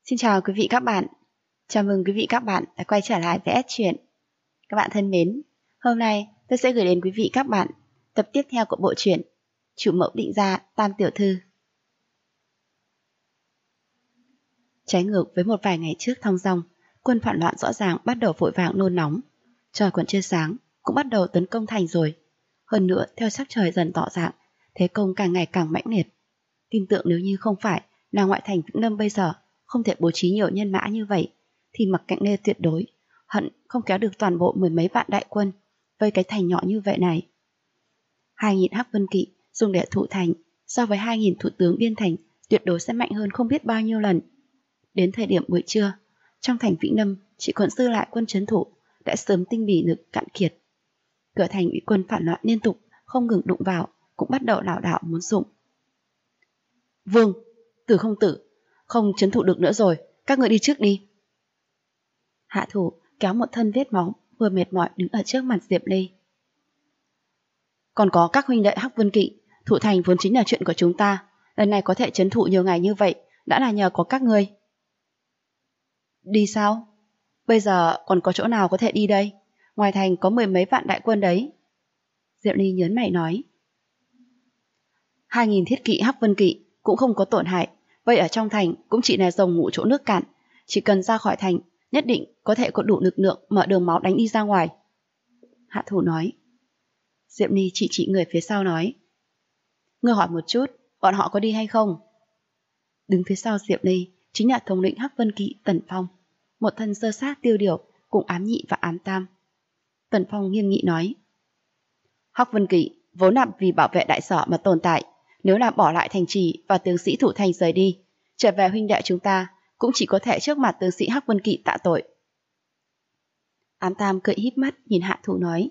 Xin chào quý vị các bạn. Chào mừng quý vị các bạn đã quay trở lại với S Truyện. Các bạn thân mến, hôm nay tôi sẽ gửi đến quý vị các bạn tập tiếp theo của bộ truyện Chủ mẫu định gia Tam tiểu thư. Trái ngược với một vài ngày trước thong dong, quân phản loạn rõ ràng bắt đầu vội vàng nôn nóng. Trời còn chưa sáng cũng bắt đầu tấn công thành rồi. Hơn nữa, theo sắc trời dần tỏ dạng, thế công càng ngày càng mãnh liệt. Tin tưởng nếu như không phải là ngoại thành Vĩnh Lâm bây giờ không thể bố trí nhiều nhân mã như vậy, thì Mặc Cạnh Lê tuyệt đối hận không kéo được toàn bộ mười mấy vạn đại quân vây cái thành nhỏ như vậy này. 2.000 Hắc Vân Kỵ dùng để thủ thành so với 2.000 thủ tướng biên thành tuyệt đối sẽ mạnh hơn không biết bao nhiêu lần. Đến thời điểm buổi trưa, trong thành Vĩnh Lâm chỉ còn dư lại quân trấn thủ đã sớm tinh bì lực cạn kiệt. Cửa thành bị quân phản loạn liên tục không ngừng đụng vào cũng bắt đầu lảo đảo muốn rụng. Vương, Tử không tử, không trấn thủ được nữa rồi, các người đi trước đi. Hạ thủ kéo một thân vết máu vừa mệt mỏi đứng ở trước mặt Diệp Ly. Còn có các huynh đệ Hắc Vân Kỵ, thủ thành vốn chính là chuyện của chúng ta, lần này có thể trấn thủ nhiều ngày như vậy đã là nhờ có các ngươi. Đi sao? Bây giờ còn có chỗ nào có thể đi đây? Ngoài thành có mười mấy vạn đại quân đấy. Diệp Ly nhớn mày nói. 2.000 thiết kỵ Hắc Vân Kỵ cũng không có tổn hại, vậy ở trong thành cũng chỉ là rồng ngủ chỗ nước cạn, chỉ cần ra khỏi thành nhất định có thể có đủ lực lượng mở đường máu đánh đi ra ngoài. Hạ thủ nói. Diệp Ly chỉ người phía sau nói. Ngươi hỏi một chút, bọn họ có đi hay không? Đứng phía sau Diệp Ly chính là thống lĩnh Hắc Vân Kỵ Tần Phong, một thân sơ sát tiêu điều cùng ám nhị và ám tam. Tần Phong nghiêm nghị nói. Hắc Vân Kỵ vốn là vì bảo vệ đại sở mà tồn tại, nếu là bỏ lại thành trì và tướng sĩ thủ thành rời đi, trở về huynh đệ chúng ta cũng chỉ có thể trước mặt tướng sĩ Hắc Vân Kỵ tạ tội. Ám tam cười híp mắt nhìn hạ thủ nói.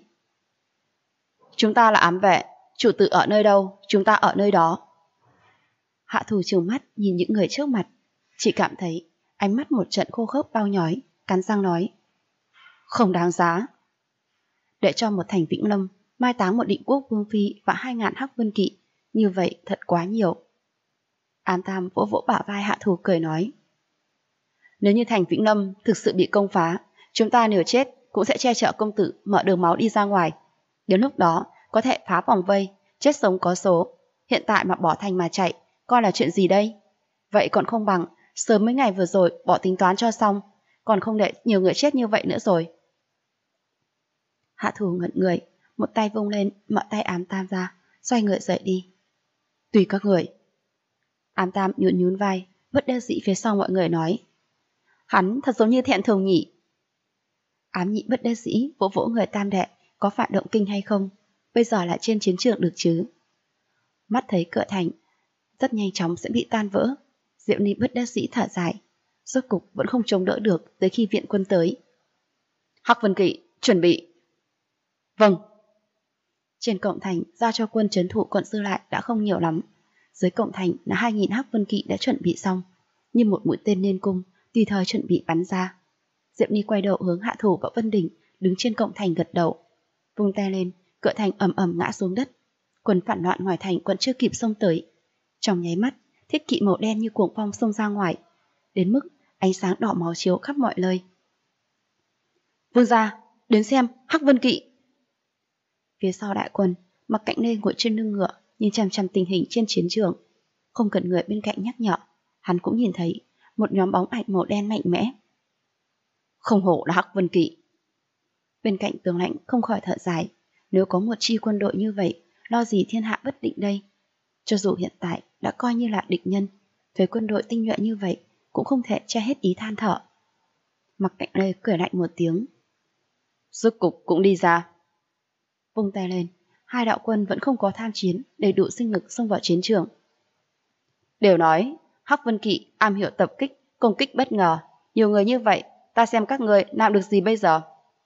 Chúng ta là ám vệ, chủ tử ở nơi đâu, chúng ta ở nơi đó. Hạ thủ trừng mắt nhìn những người trước mặt, chỉ cảm thấy ánh mắt một trận khô khốc đau nhói, cắn răng nói. Không đáng giá. Để cho một thành Vĩnh Lâm mai táng một định quốc vương phi và 2.000 Hắc Vân Kỵ, như vậy thật quá nhiều. Ám tam vỗ vỗ bả vai hạ thủ cười nói. Nếu như thành Vĩnh Lâm thực sự bị công phá, chúng ta nếu chết cũng sẽ che chở công tử mở đường máu đi ra ngoài. Đến lúc đó có thể phá vòng vây, chết sống có số. Hiện tại mà bỏ thành mà chạy, coi là chuyện gì đây? Vậy còn không bằng sớm mấy ngày vừa rồi bỏ tính toán cho xong, còn không để nhiều người chết như vậy nữa rồi. Hạ thủ ngẩn người, một tay vung lên mở tay ám tam ra, xoay người rời đi. Tùy các người. Ám tam nhún nhún vai, bất đắc dĩ phía sau mọi người nói. Hắn thật giống như thẹn thùng nhỉ. Ám nhị bất đắc dĩ vỗ vỗ người tam đệ, có phải động kinh hay không? Bây giờ lại trên chiến trường được chứ? Mắt thấy cửa thành rất nhanh chóng sẽ bị tan vỡ, Diệu Ni bất đắc dĩ thở dài, rốt cục vẫn không chống đỡ được tới khi viện quân tới. Hắc Vân Kỵ, chuẩn bị. Vâng. Trên cổng thành giao cho quân trấn thủ còn dư lại đã không nhiều lắm. Dưới cổng thành là 2.000 Hắc Vân Kỵ đã chuẩn bị xong, như một mũi tên lên cung, tùy thời chuẩn bị bắn ra. Diệp Ni quay đầu hướng hạ thủ và Vân Đình đứng trên cổng thành gật đầu, vung tay lên, cửa thành ầm ầm ngã xuống đất. Quân phản loạn ngoài thành còn chưa kịp xông tới, trong nháy mắt thiết kỵ màu đen như cuồng phong xông ra ngoài, đến mức ánh sáng đỏ máu chiếu khắp mọi nơi. Vương gia, đến xem Hắc Vân Kỵ. Phía sau đại quân, Mặc Cạnh Lê ngồi trên lưng ngựa nhìn chằm chằm tình hình trên chiến trường. Không cần người bên cạnh nhắc nhở, hắn cũng nhìn thấy một nhóm bóng ảnh màu đen mạnh mẽ. Không hổ là Hắc Vân Kỵ. Bên cạnh tướng lãnh không khỏi thở dài, nếu có một chi quân đội như vậy, lo gì thiên hạ bất định đây. Cho dù hiện tại đã coi như là địch nhân, với quân đội tinh nhuệ như vậy cũng không thể che hết ý than thở. Mặc Cạnh Lê cười lạnh một tiếng. Rốt cục cũng đi ra. Vung tay lên, hai đạo quân vẫn không có tham chiến, đầy đủ sinh lực xông vào chiến trường. Đều nói Hắc Vân Kỵ am hiểu tập kích, công kích bất ngờ, nhiều người như vậy, ta xem các người làm được gì bây giờ.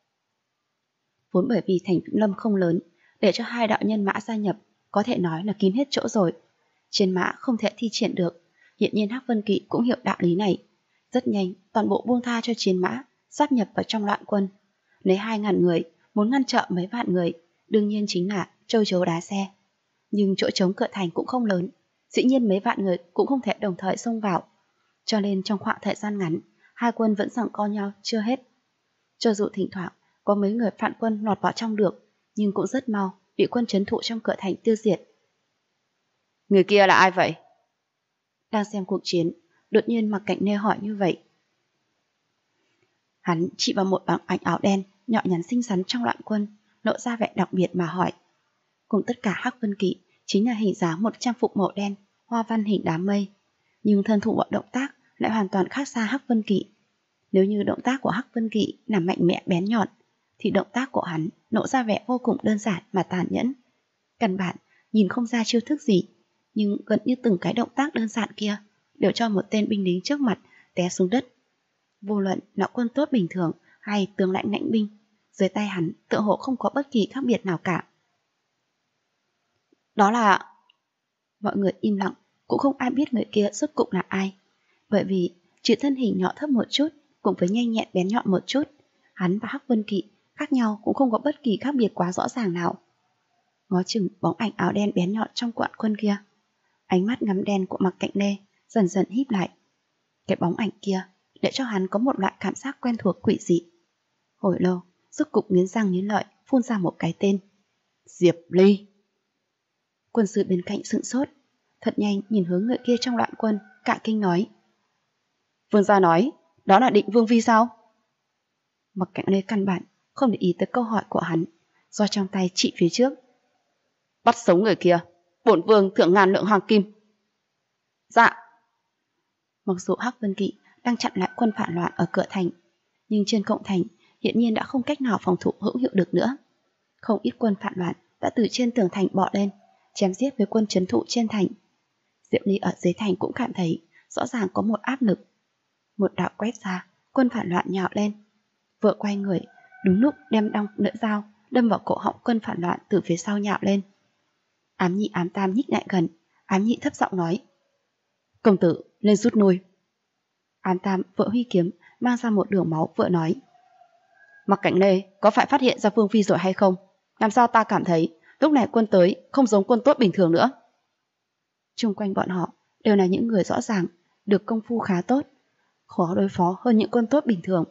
Vốn bởi vì thành Vĩnh Lâm không lớn, để cho hai đạo nhân mã gia nhập có thể nói là kín hết chỗ rồi. Trên mã không thể thi triển được, hiện nhiên Hắc Vân Kỵ cũng hiểu đạo lý này. Rất nhanh, toàn bộ buông tha cho chiến mã, sáp nhập vào trong loạn quân. Lấy 2.000 người, muốn ngăn trở mấy vạn người, đương nhiên chính là trâu chấu đá xe. Nhưng chỗ trống cửa thành cũng không lớn, dĩ nhiên mấy vạn người cũng không thể đồng thời xông vào. Cho nên trong khoảng thời gian ngắn, hai quân vẫn giằng co nhau chưa hết. Cho dù thỉnh thoảng có mấy người phản quân lọt vào trong được, nhưng cũng rất mau bị quân trấn thủ trong cửa thành tiêu diệt. Người kia là ai vậy? Đang xem cuộc chiến, đột nhiên Mạc Cảnh Nê hỏi như vậy. Hắn chỉ vào một bóng ảnh áo đen, nhỏ nhắn xinh xắn trong loạn quân, lộ ra vẻ đặc biệt mà hỏi. Cùng tất cả Hắc Vân Kỵ chính là hình dáng một trang phục màu đen, hoa văn hình đám mây, nhưng thân thủ mọi động tác lại hoàn toàn khác xa Hắc Vân Kỵ. Nếu như động tác của Hắc Vân Kỵ là mạnh mẽ bén nhọn, thì động tác của hắn lộ ra vẻ vô cùng đơn giản mà tàn nhẫn. Căn bản nhìn không ra chiêu thức gì, nhưng gần như từng cái động tác đơn giản kia đều cho một tên binh lính trước mặt té xuống đất. Vô luận là quân tốt bình thường hay tướng lãnh lãnh binh, dưới tay hắn tựa hồ không có bất kỳ khác biệt nào cả. Đó là... Mọi người im lặng, cũng không ai biết người kia rốt cục là ai. Bởi vì trừ thân hình nhỏ thấp một chút, cùng với nhanh nhẹn bén nhọn một chút, hắn và Hắc Vân Kỵ khác nhau cũng không có bất kỳ khác biệt quá rõ ràng nào. Ngó chừng bóng ảnh áo đen bén nhọn trong quạn quân kia, ánh mắt ngắm đen của Mạc Cảnh Nê dần dần híp lại. Cái bóng ảnh kia để cho hắn có một loại cảm giác quen thuộc quỷ dị. Hồi lâu, rốt cục nghiến răng nghiến lợi phun ra một cái tên: Diệp Ly. Quân sư bên cạnh sững sốt, thật nhanh nhìn hướng người kia trong loạn quân, cả kinh nói: Vương gia nói, đó là Định Vương Phi sao? Mạc Cảnh Nê căn bản không để ý tới câu hỏi của hắn, do trong tay chỉ phía trước: Bắt sống người kia, bổn vương thưởng 1000 lượng hoàng kim. Dạ. Mặc dù Hắc Vân Kỵ đang chặn lại quân phản loạn ở cửa thành, nhưng trên cổng thành hiện nhiên đã không cách nào phòng thủ hữu hiệu được nữa. Không ít quân phản loạn đã từ trên tường thành bò lên, chém giết với quân trấn thủ trên thành. Diệp Ly ở dưới thành cũng cảm thấy rõ ràng có một áp lực. Một đạo quét ra, quân phản loạn nhào lên. Vợ quay người, đúng lúc đem đong lưỡi dao đâm vào cổ họng quân phản loạn từ phía sau nhào lên. Ám nhị ám tam nhích lại gần, ám nhị thấp giọng nói: Công tử, lên rút lui. Ám tam vợ huy kiếm mang ra một đường máu, vợ nói: Mạc Cảnh Nê có phải phát hiện ra Vương Phi rồi hay không? Làm sao ta cảm thấy lúc này quân tới không giống quân tốt bình thường nữa? Chung quanh bọn họ đều là những người rõ ràng được công phu khá tốt, khó đối phó hơn những quân tốt bình thường.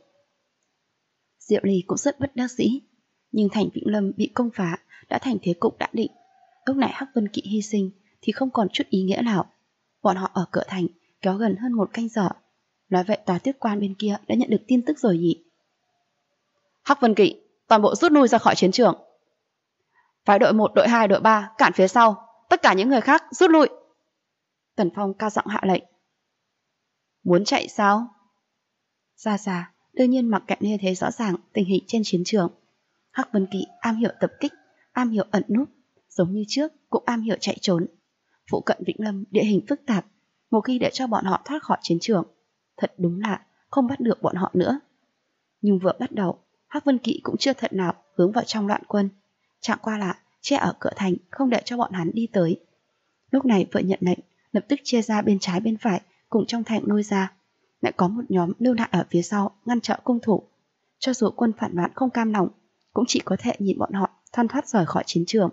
Diệu Ly cũng rất bất đắc dĩ, nhưng thành Vĩnh Lâm bị công phá đã thành thế cục đã định. Lúc này Hắc Vân Kỵ hy sinh thì không còn chút ý nghĩa nào. Bọn họ ở cửa thành kéo gần hơn 1 canh giờ. Nói vậy tòa tiếp quan bên kia đã nhận được tin tức rồi nhỉ? Hắc Vân Kỵ, toàn bộ rút lui ra khỏi chiến trường. Phái đội 1, đội 2, đội 3 cản phía sau, tất cả những người khác rút lui. Tần Phong cao giọng hạ lệnh. Muốn chạy sao? Ra đương nhiên Mạc Cảnh Nê thấy rõ ràng tình hình trên chiến trường. Hắc Vân Kỵ am hiểu tập kích, am hiểu ẩn núp, giống như trước cũng am hiểu chạy trốn. Phụ cận Vĩnh Lâm địa hình phức tạp, một khi để cho bọn họ thoát khỏi chiến trường, thật đúng là không bắt được bọn họ nữa. Nhưng vừa bắt đầu, Hắc Vân Kỵ cũng chưa thật nào hướng vào trong loạn quân, chẳng qua là che ở cửa thành không để cho bọn hắn đi tới. Lúc này vừa nhận lệnh, lập tức chia ra bên trái bên phải cùng trong thành lui ra. Lại có một nhóm lưu lại ở phía sau ngăn trở cung thủ. Cho dù quân phản loạn không cam lòng, cũng chỉ có thể nhìn bọn họ thoăn thoát rời khỏi chiến trường.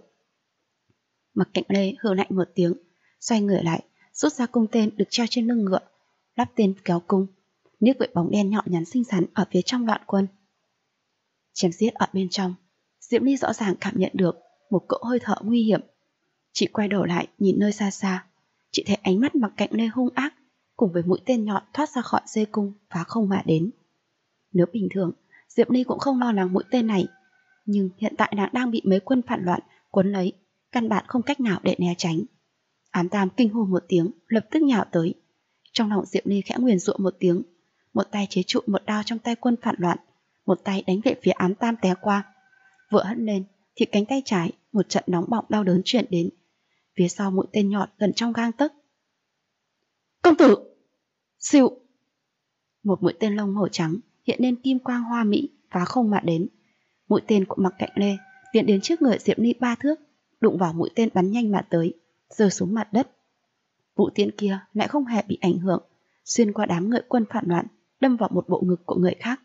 Mạc Cảnh Lê hừ lạnh một tiếng, xoay người lại, rút ra cung tên được treo trên lưng ngựa, lắp tên kéo cung, liếc với bóng đen nhỏ nhắn xinh xắn ở phía trong loạn quân. Chém giết ở bên trong, Diễm Ly rõ ràng cảm nhận được một cỗ hơi thở nguy hiểm. Chị quay đầu lại nhìn nơi xa xa, chị thấy ánh mắt Mạc Cảnh Lê hung ác, cùng với mũi tên nhọn thoát ra khỏi dây cung phá không mà đến. Nếu bình thường, Diệp Ly cũng không lo lắng mũi tên này, nhưng hiện tại nàng đang bị mấy quân phản loạn cuốn lấy, căn bản không cách nào để né tránh. Ám Tam kinh hô một tiếng, lập tức nhào tới. Trong lòng Diệp Ly khẽ nguyền rủa một tiếng, một tay chế trụ một đao trong tay quân phản loạn, một tay đánh về phía Ám Tam té qua. Vừa hất lên thì cánh tay trái một trận nóng bỏng đau đớn truyền đến. Phía sau mũi tên nhọn gần trong gang tấc. Công tử! Xịu! Một mũi tên lông màu trắng hiện lên kim quang hoa mỹ phá không mà đến. Mũi tên của Mạc Cảnh Lê tiến đến trước người Diệp Ly 3 thước, đụng vào mũi tên bắn nhanh mà tới, rơi xuống mặt đất. Vũ tiễn kia lại không hề bị ảnh hưởng, xuyên qua đám người quân phản loạn, đâm vào một bộ ngực của người khác.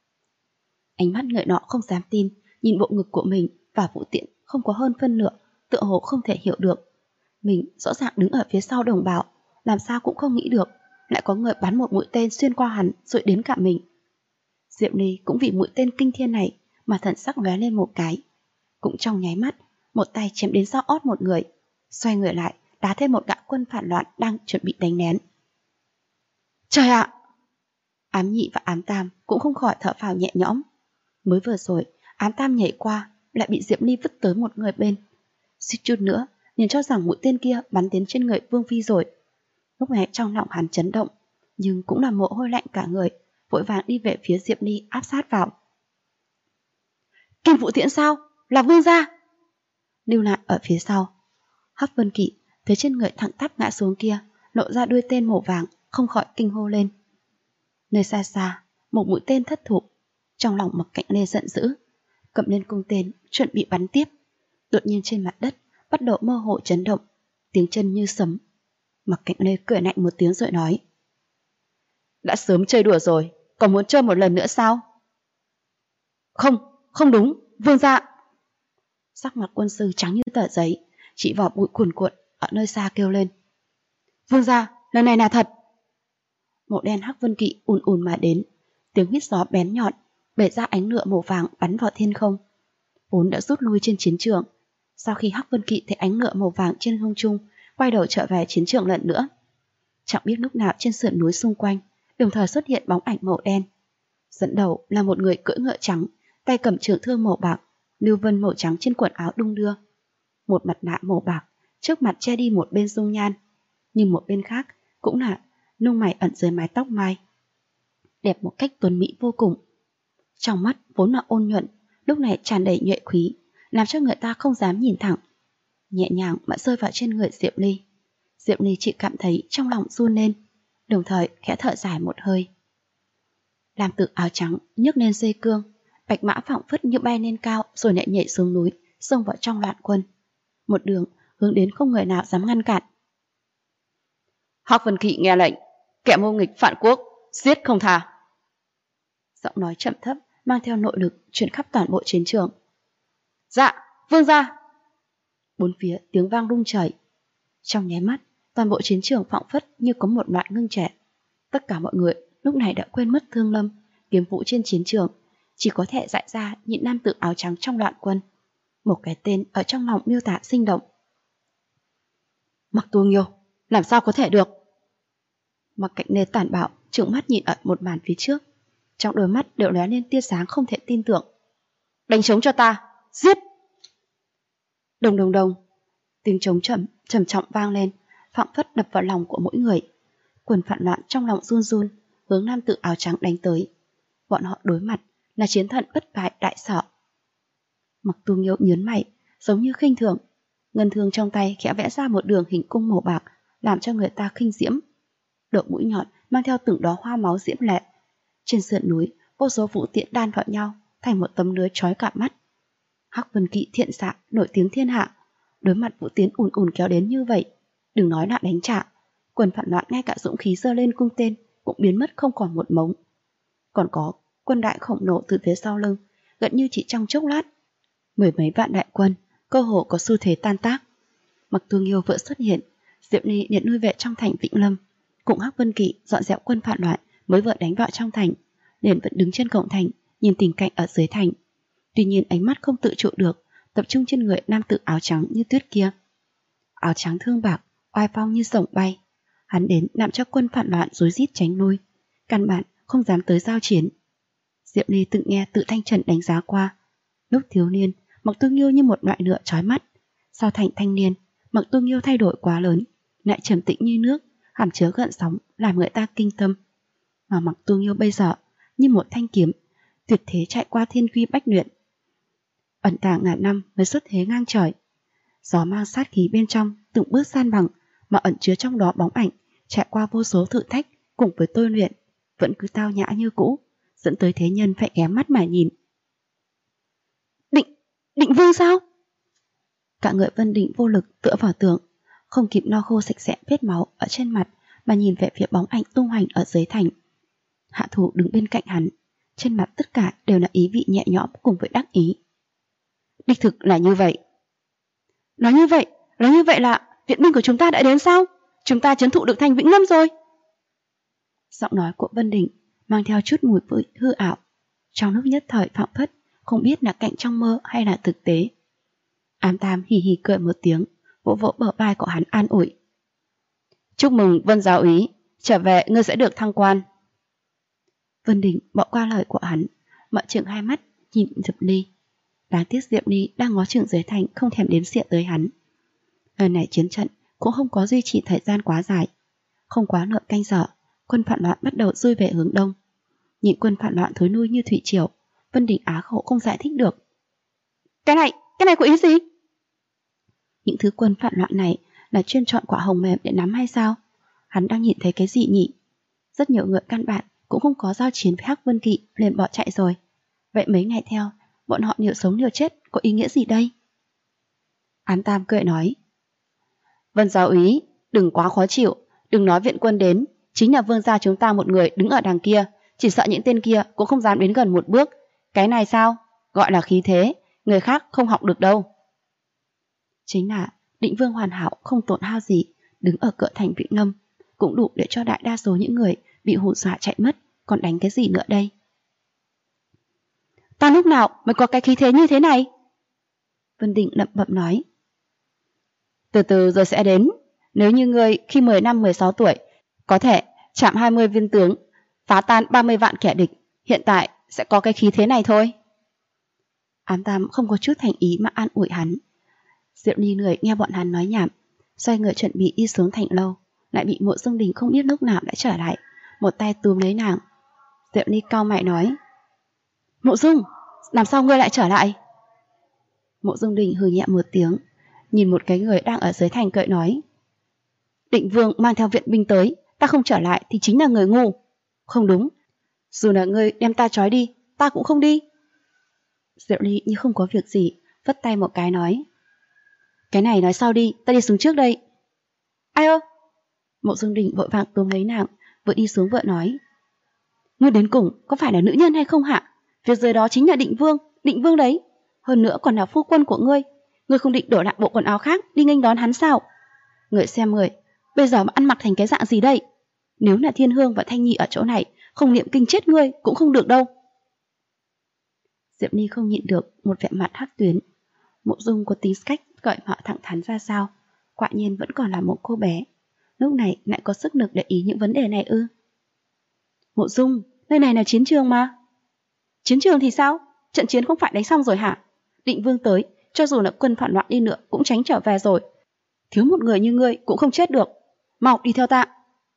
Ánh mắt người nọ không dám tin, nhìn bộ ngực của mình và vũ tiễn không có hơn phân nửa, tựa hồ không thể hiểu được. Mình rõ ràng đứng ở phía sau đồng bào, làm sao cũng không nghĩ được lại có người bắn một mũi tên xuyên qua hắn rồi đến cả mình. Diệp Ly cũng vì mũi tên kinh thiên này mà thần sắc lóe lên một cái. Cũng trong nháy mắt, một tay chém đến sau ót một người, xoay người lại đá thêm một gã quân phản loạn đang chuẩn bị đánh lén. Trời ạ! Ám Nhị và Ám Tam cũng không khỏi thở phào nhẹ nhõm. Mới vừa rồi, Ám Tam nhảy qua lại bị Diệp Ly vứt tới một người bên. Suýt chút nữa nhìn cho rằng mũi tên kia bắn đến trên người Vương Phi rồi. Lúc này trong lòng hắn chấn động, nhưng cũng là mồ hôi lạnh cả người, vội vàng đi về phía Diệp Ly áp sát vào. Kim Vũ Tiễn sao? Là Vương gia! Lưu lại ở phía sau. Hắc Vân Kỵ thấy trên người thẳng tắp ngã xuống kia lộ ra đuôi tên màu vàng, không khỏi kinh hô lên. Nơi xa xa, một mũi tên thất thủ. Trong lòng Mặc Cạnh Lê giận dữ, cầm lên cung tên chuẩn bị bắn tiếp. Đột nhiên trên mặt đất bắt đầu mơ hồ chấn động, tiếng chân như sấm. Mặc Cạnh Lê cười lạnh một tiếng rồi nói: Đã sớm chơi đùa rồi, còn muốn chơi một lần nữa sao? Không, không đúng, Vương gia! Sắc mặt quân sư trắng như tờ giấy, chỉ vào bụi cuồn cuộn ở nơi xa kêu lên: Vương gia, lần này là thật! Mộ đen Hắc Vân Kỵ ùn ùn mà đến, tiếng huýt gió bén nhọn bể ra ánh lửa màu vàng bắn vào thiên không. Vốn đã rút lui trên chiến trường, sau khi Hắc Vân Kỵ thấy ánh lửa màu vàng trên không trung, quay đầu trở về chiến trường lần nữa. Chẳng biết lúc nào trên sườn núi xung quanh đồng thời xuất hiện bóng ảnh màu đen. Dẫn đầu là một người cưỡi ngựa trắng, tay cầm trường thương màu bạc, lưu vân màu trắng trên quần áo đung đưa. Một mặt nạ màu bạc trước mặt che đi một bên dung nhan, nhưng một bên khác cũng là lông mày ẩn dưới mái tóc mai, đẹp một cách tuấn mỹ vô cùng. Trong mắt vốn là ôn nhuận, lúc này tràn đầy nhuệ khí, làm cho người ta không dám nhìn thẳng. Nhẹ nhàng mà rơi vào trên người Diệp Ly. Diệp Ly chỉ cảm thấy trong lòng run lên, đồng thời khẽ thở dài một hơi. Làm Tử áo trắng nhấc lên dây cương, bạch mã phảng phất như bay lên cao rồi lại nhảy xuống núi, xông vào trong loạn quân. Một đường hướng đến không người nào dám ngăn cản. Hắc Vân Kỵ nghe lệnh, kẻ mưu nghịch phản quốc, giết không tha. Giọng nói chậm thấp mang theo nội lực truyền khắp toàn bộ chiến trường. Dạ, Vương gia! Bốn phía tiếng vang rung trời. Trong nháy mắt, toàn bộ chiến trường phảng phất như có một loại ngưng trệ. Tất cả mọi người lúc này đã quên mất thương lâm, kiếm vũ trên chiến trường, chỉ có thể dại ra nhịn nam tử áo trắng trong loạn quân. Một cái tên ở trong lòng miêu tả sinh động. Mặc Tu Nghiêu, làm sao có thể được? Mặc Cạnh Lê tàn bạo trừng mắt nhìn ở một màn phía trước, trong đôi mắt đều lóe lên tia sáng không thể tin tưởng. Đánh trống cho ta, giết! Đồng đồng đồng, tiếng trống trầm trọng vang lên, phảng phất đập vào lòng của mỗi người. Quần phản loạn trong lòng run run, hướng nam tử áo trắng đánh tới. Bọn họ đối mặt là chiến thần bất bại đại sở. Mặc Tu Nghiêu nhớn mày, giống như khinh thường, ngân thương trong tay khẽ vẽ ra một đường hình cung màu bạc, làm cho người ta khinh diễm. Đầu mũi nhọn mang theo từng đóa hoa máu diễm lệ. Trên sườn núi, vô số vũ tiễn đan vào nhau thành một tấm lưới chói cả mắt. Hắc Vân Kỵ thiện xạ nổi tiếng thiên hạ, đối mặt vũ tiễn ùn ùn kéo đến như vậy, đừng nói là đánh trả, quần phản loạn ngay cả dũng khí giơ lên cung tên cũng biến mất không còn một mống. Còn có quân đại khổng lồ từ phía sau lưng, gần như chỉ trong chốc lát, mười mấy vạn đại quân cơ hồ có xu thế tan tác. Mặc Tu Nghiêu vừa xuất hiện, Diệp Ly điện nuôi vệ trong thành Vĩnh Lâm, cùng Hắc Vân Kỵ dọn dẹp quân phản loạn mới vừa đánh vào trong thành, liền vẫn đứng trên cổng thành nhìn tình cảnh ở dưới thành. Tuy nhiên ánh mắt không tự trụ được, tập trung trên người nam tử áo trắng như tuyết kia. Áo trắng thương bạc, oai phong như rồng bay, hắn đến làm cho quân phản loạn rối rít tránh lui, căn bản không dám tới giao chiến. Diệp Ly tự nghe Tự Thanh Trần đánh giá qua, lúc thiếu niên Mặc Tu Nghiêu như một loại lửa chói mắt, sau thành thanh niên Mặc Tu Nghiêu thay đổi quá lớn, lại trầm tĩnh như nước, hàm chứa gợn sóng làm người ta kinh tâm. Mà Mặc Tu Nghiêu bây giờ như một thanh kiếm tuyệt thế chạy qua thiên quy bách luyện, ẩn tàng ngàn năm mới xuất thế ngang trời. Gió mang sát khí bên trong từng bước san bằng, mà ẩn chứa trong đó bóng ảnh trải qua vô số thử thách cùng với tôi luyện, vẫn cứ tao nhã như cũ, dẫn tới thế nhân phải ghé mắt mà nhìn. Định Vương sao? Cả người Vân Định vô lực tựa vào tường, không kịp lau khô sạch sẽ vết máu ở trên mặt mà nhìn về phía bóng ảnh tung hoành ở dưới thành. Hạ Thủ đứng bên cạnh hắn, trên mặt tất cả đều là ý vị nhẹ nhõm cùng với đắc ý. Đích thực là như vậy. Nói như vậy là viện binh của chúng ta đã đến sao? Chúng ta trấn thủ được thành Vĩnh Lâm rồi. Giọng nói của Vân Đình mang theo chút mùi vị hư ảo, trong lúc nhất thời phảng phất, không biết là cảnh trong mơ hay là thực tế. Ám Tam hì hì cười một tiếng, vỗ vỗ bờ vai của hắn an ủi. Chúc mừng Vân giáo úy, trở về ngươi sẽ được thăng quan. Vân Đình bỏ qua lời của hắn, mở trừng hai mắt nhìn Diệp Ly. Đáng tiếc Diệp Ly đang ngó chừng dưới thành, không thèm đếm xỉa tới hắn. Lần này chiến trận cũng không có duy trì thời gian quá dài. Không quá nửa canh giờ, quân phản loạn bắt đầu xuôi về hướng đông. Nhìn quân phản loạn thối nuôi như thủy triều, Vân Đình á khẩu không giải thích được. Cái này có ý gì? Những thứ quân phản loạn này là chuyên chọn quả hồng mềm để nắm hay sao? Hắn đang nhìn thấy cái gì nhỉ? Rất nhiều người căn bản cũng không có giao chiến với Hắc Vân Kỵ, liền bỏ chạy rồi. Vậy mấy ngày theo, bọn họ liều sống liều chết có ý nghĩa gì đây? Ám Tam cười nói. Vân giáo úy, đừng quá khó chịu, đừng nói viện quân đến, chính là vương gia chúng ta một người đứng ở đằng kia, chỉ sợ những tên kia cũng không dám đến gần một bước. Cái này sao? Gọi là khí thế, người khác không học được đâu. Chính là Định Vương hoàn hảo không tổn hao gì, đứng ở cửa thành Vĩnh Lâm, cũng đủ để cho đại đa số những người bị hù dọa chạy mất, còn đánh cái gì nữa đây? Ta lúc nào mới có cái khí thế như thế này? Vân Định lẩm bẩm nói. Từ từ rồi sẽ đến. Nếu như ngươi khi 10 năm 16 tuổi có thể chạm 20 viên tướng, phá tan 30 vạn kẻ địch, hiện tại sẽ có cái khí thế này thôi. Ám Tam không có chút thành ý mà an ủi hắn. Diệu Ly người nghe bọn hắn nói nhảm, xoay người chuẩn bị đi xuống thành lâu, lại bị Mộ Dung Đình không biết lúc nào đã trở lại, một tay túm lấy nàng. Diệu Ly cau mày nói. Mộ Dung, làm sao ngươi lại trở lại? Mộ Dung Đình hừ nhẹ một tiếng, nhìn một cái người đang ở dưới thành cười nói. Định Vương mang theo viện binh tới, ta không trở lại thì chính là người ngu. Không đúng, dù là ngươi đem ta trói đi, ta cũng không đi. Diệu Ly như không có việc gì, vất tay một cái nói. Cái này nói sau đi, ta đi xuống trước đây. Ai ơ? Mộ Dung Đình vội vàng túm lấy nàng, vừa đi xuống vợ nói. Ngươi đến cùng có phải là nữ nhân hay không hả? Việc dưới đó chính là Định Vương đấy. Hơn nữa còn là phu quân của ngươi. Ngươi không định đổi lại bộ quần áo khác đi nghênh đón hắn sao? Người xem người, bây giờ mà ăn mặc thành cái dạng gì đây? Nếu là Thiên Hương và Thanh Nhi ở chỗ này, không niệm kinh chết ngươi cũng không được đâu. Diệp Ly không nhịn được một vẻ mặt hắc tuyến. Mộ Dung có tính cách cởi mở thẳng thắn ra sao, quả nhiên vẫn còn là một cô bé. Lúc này lại có sức lực để ý những vấn đề này ư? Mộ Dung, nơi này là chiến trường mà. Chiến trường thì sao? Trận chiến không phải đánh xong rồi hả? Định Vương tới, cho dù là quân phản loạn đi nữa cũng tránh trở về rồi. Thiếu một người như ngươi cũng không chết được. Mau đi theo ta.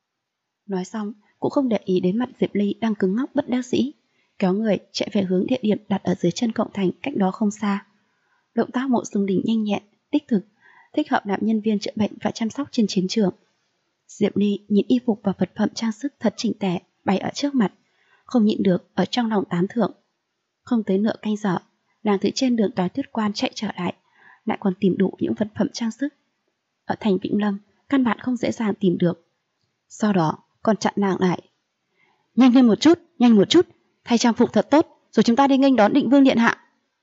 Nói xong cũng không để ý đến mặt Diệp Ly đang cứng ngắc bất đắc dĩ, kéo người chạy về hướng địa điểm đặt ở dưới chân cổng thành cách đó không xa. Động tác Mộ Dung Đình nhanh nhẹn, đích thực, thích hợp làm nhân viên chữa bệnh và chăm sóc trên chiến trường. Diệp Ly nhìn y phục và vật phẩm trang sức thật chỉnh tề bày ở trước mặt, không nhịn được ở trong lòng tán thưởng. Không tới nửa canh giờ, nàng từ trên đường Toái Tuyết Quan chạy trở lại còn tìm đủ những vật phẩm trang sức. Ở thành Vĩnh Lâm, căn bản không dễ dàng tìm được. Sau đó còn chặn nàng lại. Nhanh một chút, thay trang phục thật tốt, rồi chúng ta đi nghênh đón Định Vương điện hạ.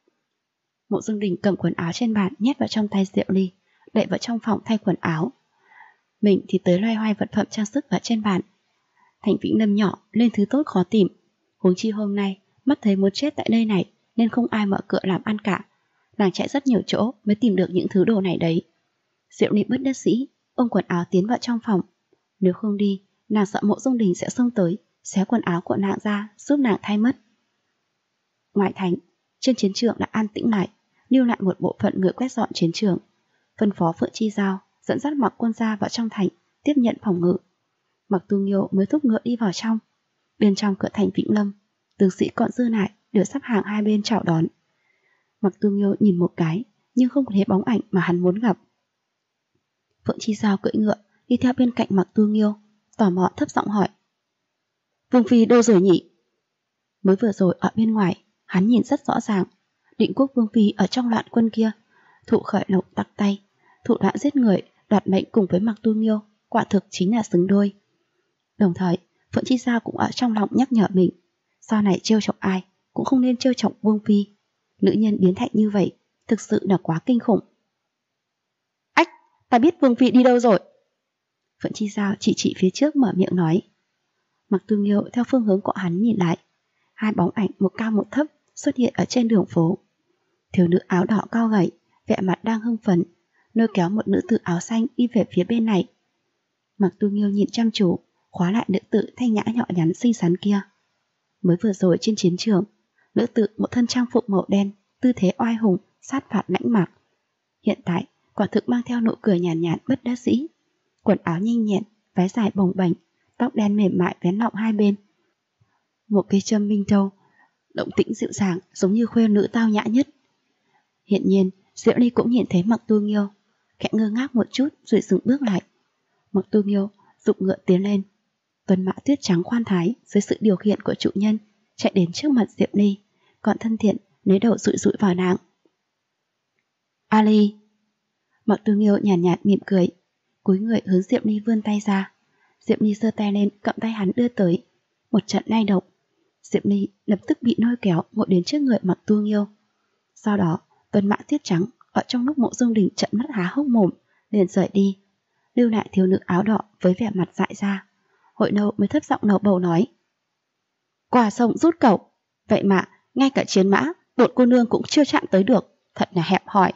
Mộ Dung Đình cầm quần áo trên bàn nhét vào trong tay Diệu Ly, đẩy vào trong phòng thay quần áo. Mình thì tới loay hoay vật phẩm trang sức ở trên bàn. Thành Vĩnh Lâm nhỏ lên thứ tốt khó tìm, huống chi hôm nay mắt thấy muốn chết tại nơi này nên không ai mở cửa làm ăn cả. Nàng chạy rất nhiều chỗ mới tìm được những thứ đồ này đấy. Diệu Ly bất đắc dĩ ôm quần áo tiến vào trong phòng. Nếu không đi, nàng sợ Mộ Dung Đình sẽ xông tới, xé quần áo của nàng ra giúp nàng thay mất. Ngoài thành, trên chiến trường đã an tĩnh lại, lưu lại một bộ phận người quét dọn chiến trường. Phân phó Phượng Chi Giao dẫn dắt Mặc Quân Gia vào trong thành tiếp nhận phòng ngự. Mặc Tu Nghiêu mới thúc ngựa đi vào trong. Bên trong cửa thành Vĩnh Lâm, tướng sĩ còn dư lại đều sắp hàng hai bên chào đón. Mặc Tu Nghiêu nhìn một cái nhưng không thấy bóng ảnh mà hắn muốn gặp. Phượng Chi Giao cưỡi ngựa đi theo bên cạnh Mặc Tu Nghiêu, tò mò thấp giọng hỏi. Vương Phi đâu rồi nhỉ? Mới vừa rồi ở bên ngoài, hắn nhìn rất rõ ràng. Định Quốc Vương Phi ở trong loạn quân kia, thụ khởi lộc tặc tay, thủ đoạn giết người, đoạt mệnh cùng với Mặc Tu Nghiêu, quả thực chính là xứng đôi. Đồng thời, Phượng Chi Giao cũng ở trong lòng nhắc nhở mình, sau này trêu chọc ai cũng không nên trêu chọc Vương Phi. Nữ nhân biến thành như vậy, thực sự là quá kinh khủng. Ách, ta biết Vương Phi đi đâu rồi. Phượng Chi Giao chỉ phía trước mở miệng nói. Mặc Tu Nghiêu theo phương hướng của hắn nhìn lại. Hai bóng ảnh một cao một thấp xuất hiện ở trên đường phố. Thiếu nữ áo đỏ cao gầy, vẻ mặt đang hưng phấn, lôi kéo một nữ tử áo xanh đi về phía bên này. Mặc Tu Nghiêu nhìn chăm chú, khóa lại nữ tử thanh nhã nhỏ nhắn xinh xắn kia. Mới vừa rồi trên chiến trường, nữ tử một thân trang phục màu đen, tư thế oai hùng, sát phạt lãnh mạc. Hiện tại, quả thực mang theo nụ cười nhàn nhạt bất đắc dĩ. Quần áo nhanh nhẹn, váy dài bồng bềnh, tóc đen mềm mại vén lọng hai bên. Một cây châm minh châu, động tĩnh dịu dàng giống như khuê nữ tao nhã nhất. Hiện nhiên, Diệu Ly cũng nhìn thấy Mặc Tu Nghiêu, khẽ ngơ ngác một chút rồi dừng bước lại. Mặc Tu Nghiêu giục ngựa tiến lên. Tuần mã tuyết trắng khoan thái dưới sự điều khiển của chủ nhân chạy đến trước mặt Diệu Ly, còn thân thiện lấy đầu dụi dụi vào nàng. Ali. Mặc Tu Nghiêu nhàn nhạt mỉm cười, cúi người hướng Diệu Ly vươn tay ra. Diệu Ly giơ tay lên cầm tay hắn đưa tới. Một trận lay động, Diệu Ly lập tức bị lôi kéo ngồi đến trước người Mặc Tu Nghiêu. Sau đó, tuần mã tuyết trắng ở trong lúc Mộ Dung Đình trợn mắt há hốc mồm liền rời đi, lưu lại thiếu nữ áo đỏ với vẻ mặt dại ra. Hội nâu mới thấp giọng lầu bầu nói: Qua sông rút cẩu, vậy mà ngay cả chiến mã bột cô nương cũng chưa chạm tới được, thật là hẹp hòi.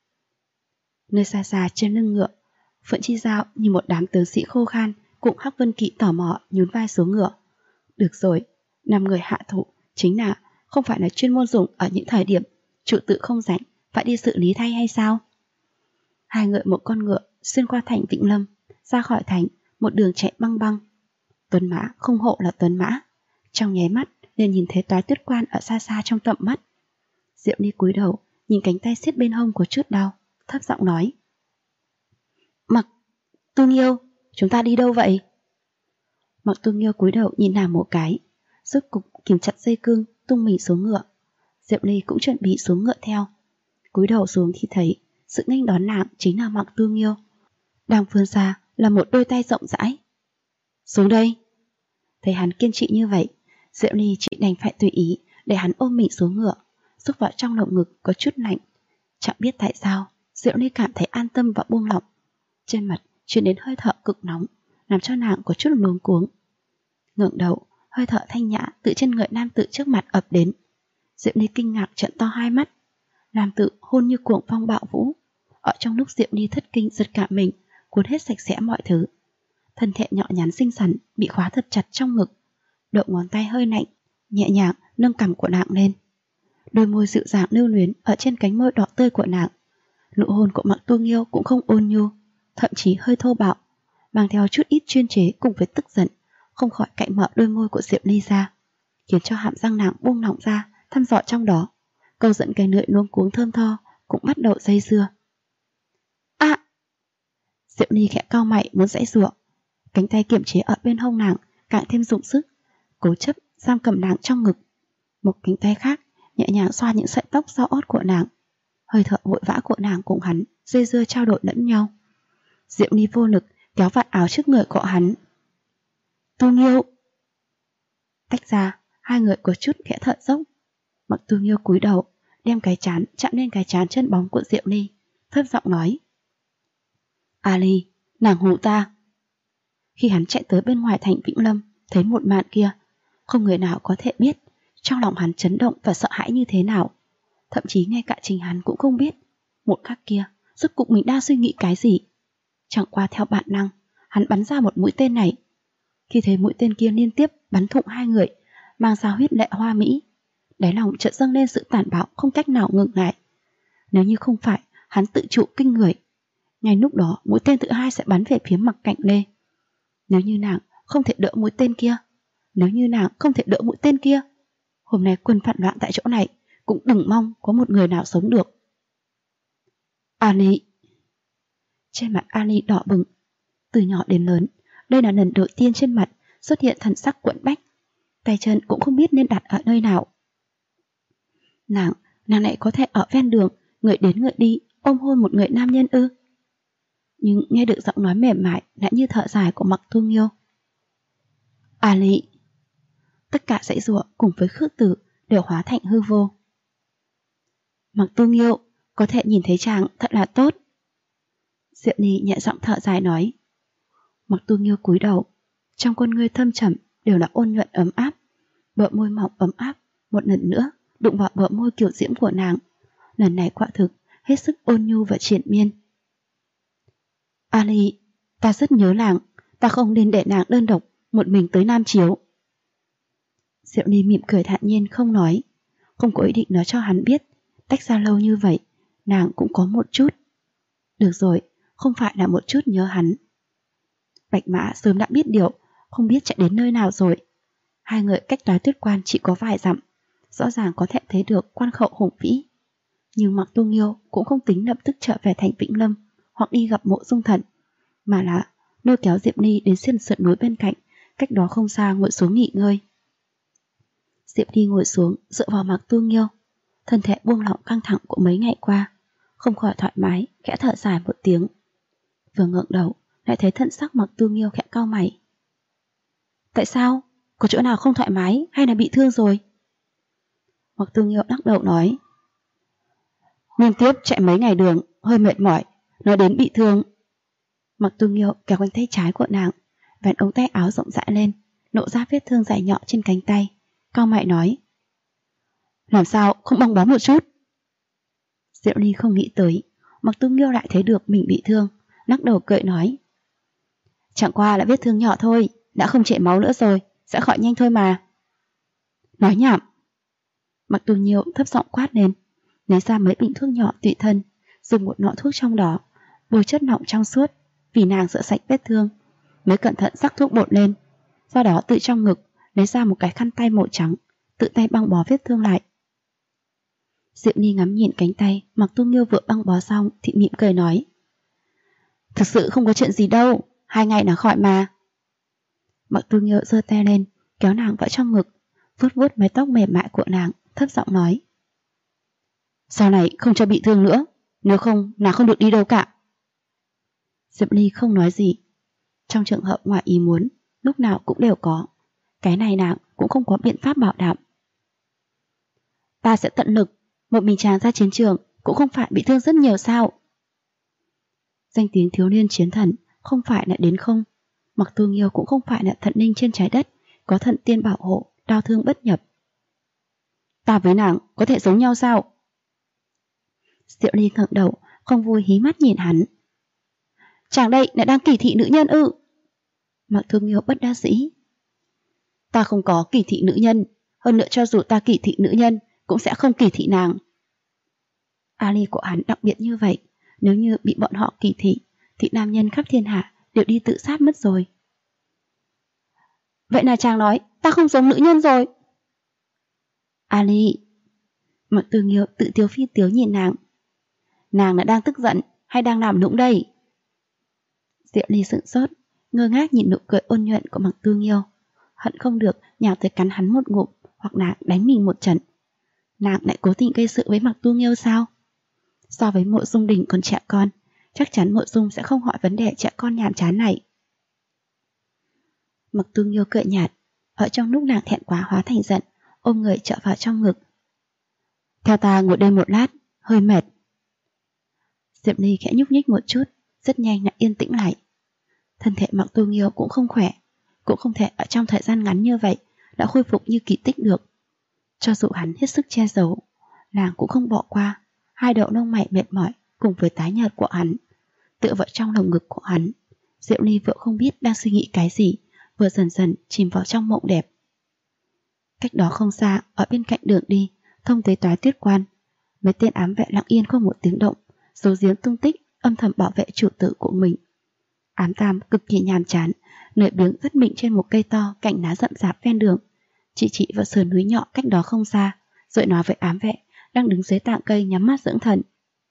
Nơi xa xa trên lưng ngựa, Phượng Chi Giao như một đám tướng sĩ khô khan cùng Hắc Vân Kỵ tò mò nhún vai xuống ngựa. Được rồi, 5 người hạ thủ chính là không phải là chuyên môn dùng ở những thời điểm chủ tự không rảnh phải đi xử lý thay hay sao? Hai ngựa một con ngựa xuyên qua thành Vĩnh Lâm, ra khỏi thành một đường chạy băng băng. Tuấn mã không hộ là tuấn mã, trong nháy mắt liền nhìn thấy toái tuyết quan ở xa xa trong tầm mắt. Diệu Ly cúi đầu nhìn cánh tay siết bên hông có chút đau, thấp giọng nói: Mặc Tu Nghiêu, chúng ta đi đâu vậy? Mặc Tu Nghiêu cúi đầu nhìn nàng một cái, rốt cục kìm chặt dây cương, tung mình xuống ngựa. Diệu Ly cũng chuẩn bị xuống ngựa theo. Cúi đầu xuống thì thấy sự nghênh đón nàng chính là Mặc Tu Nghiêu. Đang vươn ra là một đôi tay rộng rãi. Xuống đây. Thấy hắn kiên trì như vậy, Diệu Ly chỉ đành phải tùy ý để hắn ôm mình xuống ngựa, rúc vào trong lồng ngực có chút lạnh. Chẳng biết tại sao, Diệu Ly cảm thấy an tâm và buông lỏng. Trên mặt truyền đến hơi thở cực nóng, làm cho nàng có chút luống cuống. Ngẩng đầu, hơi thở thanh nhã từ trên người nam tử trước mặt ập đến. Diệu Ly kinh ngạc trợn to hai mắt. Nam tử hôn như cuồng phong bạo vũ. Ở trong lúc Diệu Ly thất kinh giật cả mình, cuốn hết sạch sẽ mọi thứ. Thân thể nhỏ nhắn xinh xắn bị khóa thật chặt trong ngực. Đầu ngón tay hơi lạnh, nhẹ nhàng nâng cằm của nàng lên. Đôi môi dịu dàng lưu luyến ở trên cánh môi đỏ tươi của nàng. Nụ hôn của Mặc Tu Nghiêu cũng không ôn nhu, thậm chí hơi thô bạo, mang theo chút ít chuyên chế cùng với tức giận, không khỏi cạnh mở đôi môi của Diệu Ly ra, khiến cho hàm răng nàng buông lỏng ra, thăm dò trong đó. Câu dẫn cái lưỡi luống cuống thơm tho cũng bắt đầu dây dưa. Diệu Ly khẽ cau mày muốn giãy giụa, cánh tay kiềm chế ở bên hông nàng càng thêm dụng sức, cố chấp giam cầm nàng trong ngực. Một cánh tay khác nhẹ nhàng xoa những sợi tóc sau ót của nàng. Hơi thở vội vã của nàng cùng hắn dây dưa trao đổi lẫn nhau. Diệu Ly vô lực kéo vạt áo trước người của hắn. Tu Nghiêu. Tách ra, hai người có chút khẽ thở dốc. Mặc Tu Nghiêu cúi đầu, đem cái trán chạm lên cái trán chân bóng của Diệu Ly, thấp giọng nói: Ali, nàng hù ta. Khi hắn chạy tới bên ngoài thành Vĩnh Lâm, thấy một màn kia, không người nào có thể biết trong lòng hắn chấn động và sợ hãi như thế nào. Thậm chí ngay cả chính hắn cũng không biết một khắc kia rốt cuộc mình đang suy nghĩ cái gì. Chẳng qua theo bản năng, hắn bắn ra một mũi tên này. Khi thấy mũi tên kia liên tiếp bắn thủng hai người, mang ra huyết lệ hoa mỹ, đáy lòng chợt dâng lên sự tàn bạo không cách nào ngừng lại. Nếu như không phải hắn tự trụ kinh người, ngay lúc đó mũi tên thứ hai sẽ bắn về phía Mặc Cạnh Lê. Nếu như nàng không thể đỡ mũi tên kia, nếu như nàng không thể đỡ mũi tên kia, hôm nay quân phản loạn tại chỗ này cũng đừng mong có một người nào sống được. Ali. Trên mặt Ali đỏ bừng. Từ nhỏ đến lớn, đây là lần đầu tiên trên mặt xuất hiện thần sắc quẫn bách, tay chân cũng không biết nên đặt ở nơi nào. Nàng lại có thể ở ven đường, người đến người đi, ôm hôn một người nam nhân ư? Nhưng nghe được giọng nói mềm mại lại như thở dài của Mặc Tu Nghiêu. Ali. Tất cả dãy giụa cùng với khước từ đều hóa thành hư vô. Mặc Tu Nghiêu, có thể nhìn thấy chàng thật là tốt. Diệu Ly nhẹ giọng thở dài nói. Mặc Tu Nghiêu cúi đầu, trong con ngươi thâm trầm đều là ôn nhuận ấm áp. Bờ môi mỏng ấm áp một lần nữa đụng vào bờ môi kiều diễm của nàng. Lần này quả thực hết sức ôn nhu và triền miên. Ali, ta rất nhớ nàng, ta không nên để nàng đơn độc một mình tới Nam Chiếu. Diệu Ly mỉm cười thản nhiên không nói, không có ý định nói cho hắn biết tách ra lâu như vậy nàng cũng có một chút. Được rồi, không phải là một chút nhớ hắn. Bạch Mã sớm đã biết điều, không biết chạy đến nơi nào rồi. Hai người cách Toái Tuyết Quan chỉ có vài dặm, rõ ràng có thể thấy được quan khẩu hùng vĩ. Nhưng Mạc Tu Nghiêu cũng không tính lập tức trở về thành Vĩnh Lâm hoặc đi gặp Mộ Dung Thần, mà là lôi kéo Diệp Ly đến sườn núi bên cạnh, cách đó không xa ngồi xuống nghỉ ngơi. Diệp Ly ngồi xuống dựa vào Mạc Tu Nghiêu, thân thể buông lỏng căng thẳng của mấy ngày qua, không khỏi thoải mái, khẽ thở dài một tiếng. Vừa ngẩng đầu lại thấy thân sắc Mạc Tu Nghiêu khẽ cau mày. Tại sao? Có chỗ nào không thoải mái hay là bị thương rồi? Mạc Tu Nghiêu lắc đầu nói, liên tiếp chạy mấy ngày đường, hơi mệt mỏi, nói đến bị thương. Mạc Tu Nghiêu kéo quanh tay trái của nàng, vén ống tay áo rộng rãi lên, lộ ra vết thương dài nhọ trên cánh tay, cau mày nói, làm sao không băng bó một chút? Diệu Ly không nghĩ tới Mạc Tu Nghiêu lại thấy được mình bị thương, lắc đầu cười nói, chẳng qua là vết thương nhỏ thôi, đã không chảy máu nữa rồi, sẽ khỏi nhanh thôi mà. Nói nhảm. Mạc Tu Nghiêu thấp giọng quát lên, lấy ra mấy bình thuốc nhỏ tùy thân, dùng một lọ thuốc trong đó bôi chất lỏng trong suốt, vì nàng rửa sạch vết thương, mới cẩn thận rắc thuốc bột lên. Sau đó tự trong ngực lấy ra một cái khăn tay màu trắng, tự tay băng bó vết thương lại. Diệu Ly ngắm nhìn cánh tay Mạc Tu Nghiêu vừa băng bó xong thì mỉm cười nói, thực sự không có chuyện gì đâu, 2 ngày là khỏi mà. Mạc Tu Nghiêu giơ tay lên kéo nàng vào trong ngực, vuốt vuốt mái tóc mềm mại của nàng, thấp giọng nói, sau này không cho bị thương nữa, nếu không nàng không được đi đâu cả. Diệp Ly không nói gì. Trong trường hợp ngoài ý muốn lúc nào cũng đều có, cái này nàng cũng không có biện pháp bảo đảm. Ta sẽ tận lực, một mình chàng ra chiến trường cũng không phải bị thương rất nhiều sao? Danh tiếng thiếu niên chiến thần không phải là đến không. Mạc Tu Nghiêu cũng không phải là thần linh trên trái đất, có thần tiên bảo hộ, đau thương bất nhập. Ta với nàng có thể giống nhau sao? Diệu Ly ngẩng đầu, không vui hí mắt nhìn hắn. Chàng đây lại đang kỳ thị nữ nhân ư? Mạc Tu Nghiêu bất đắc dĩ. Ta không có kỳ thị nữ nhân, hơn nữa cho dù ta kỳ thị nữ nhân cũng sẽ không kỳ thị nàng. Ali của hắn đặc biệt như vậy, nếu như bị bọn họ kỳ thị thì nam nhân khắp thiên hạ đều đi tự sát mất rồi. Vậy là chàng nói ta không giống nữ nhân rồi. Ali. Mạc Tu Nghiêu tự tiếu phi tiếu nhìn nàng. Nàng đã đang tức giận hay đang làm nũng đây? Diệu Ly sững sốt, ngơ ngác nhìn nụ cười ôn nhuận của Mạc Tu Nghiêu, hận không được nhào tới cắn hắn một ngụm hoặc là đánh mình một trận. Nàng lại cố tình gây sự với Mạc Tu Nghiêu sao? So với Mộ Dung Đình còn trẻ con, chắc chắn Mộ Dung sẽ không hỏi vấn đề trẻ con nhàm chán này. Mạc Tu Nghiêu cười nhạt, ở trong lúc nàng thẹn quá hóa thành giận, ôm người trở vào trong ngực. Theo ta ngồi đây một lát, hơi mệt. Diệp Ly khẽ nhúc nhích một chút, rất nhanh lại yên tĩnh lại. Thân thể Mạc Tu Nghiêu cũng không khỏe, cũng không thể ở trong thời gian ngắn như vậy đã khôi phục như kỳ tích được. Cho dù hắn hết sức che giấu, nàng cũng không bỏ qua. Hai đầu lông mày mệt mỏi cùng với tái nhợt của hắn, tựa vào trong lồng ngực của hắn. Diệu Ly vừa không biết đang suy nghĩ cái gì, vừa dần dần chìm vào trong mộng đẹp. Cách đó không xa, ở bên cạnh đường đi thông tới Toái Tuyết Quan, mấy tên ám vệ lặng yên không một tiếng động, giấu giếm tung tích, âm thầm bảo vệ chủ tử của mình. Ám Tam cực kỳ nhàm chán, lười biếng vất mình trên một cây to cạnh lá rậm rạp ven đường, chỉ vào sườn núi nhỏ cách đó không xa, rồi nói với ám vệ đang đứng dưới tạng cây nhắm mắt dưỡng thần.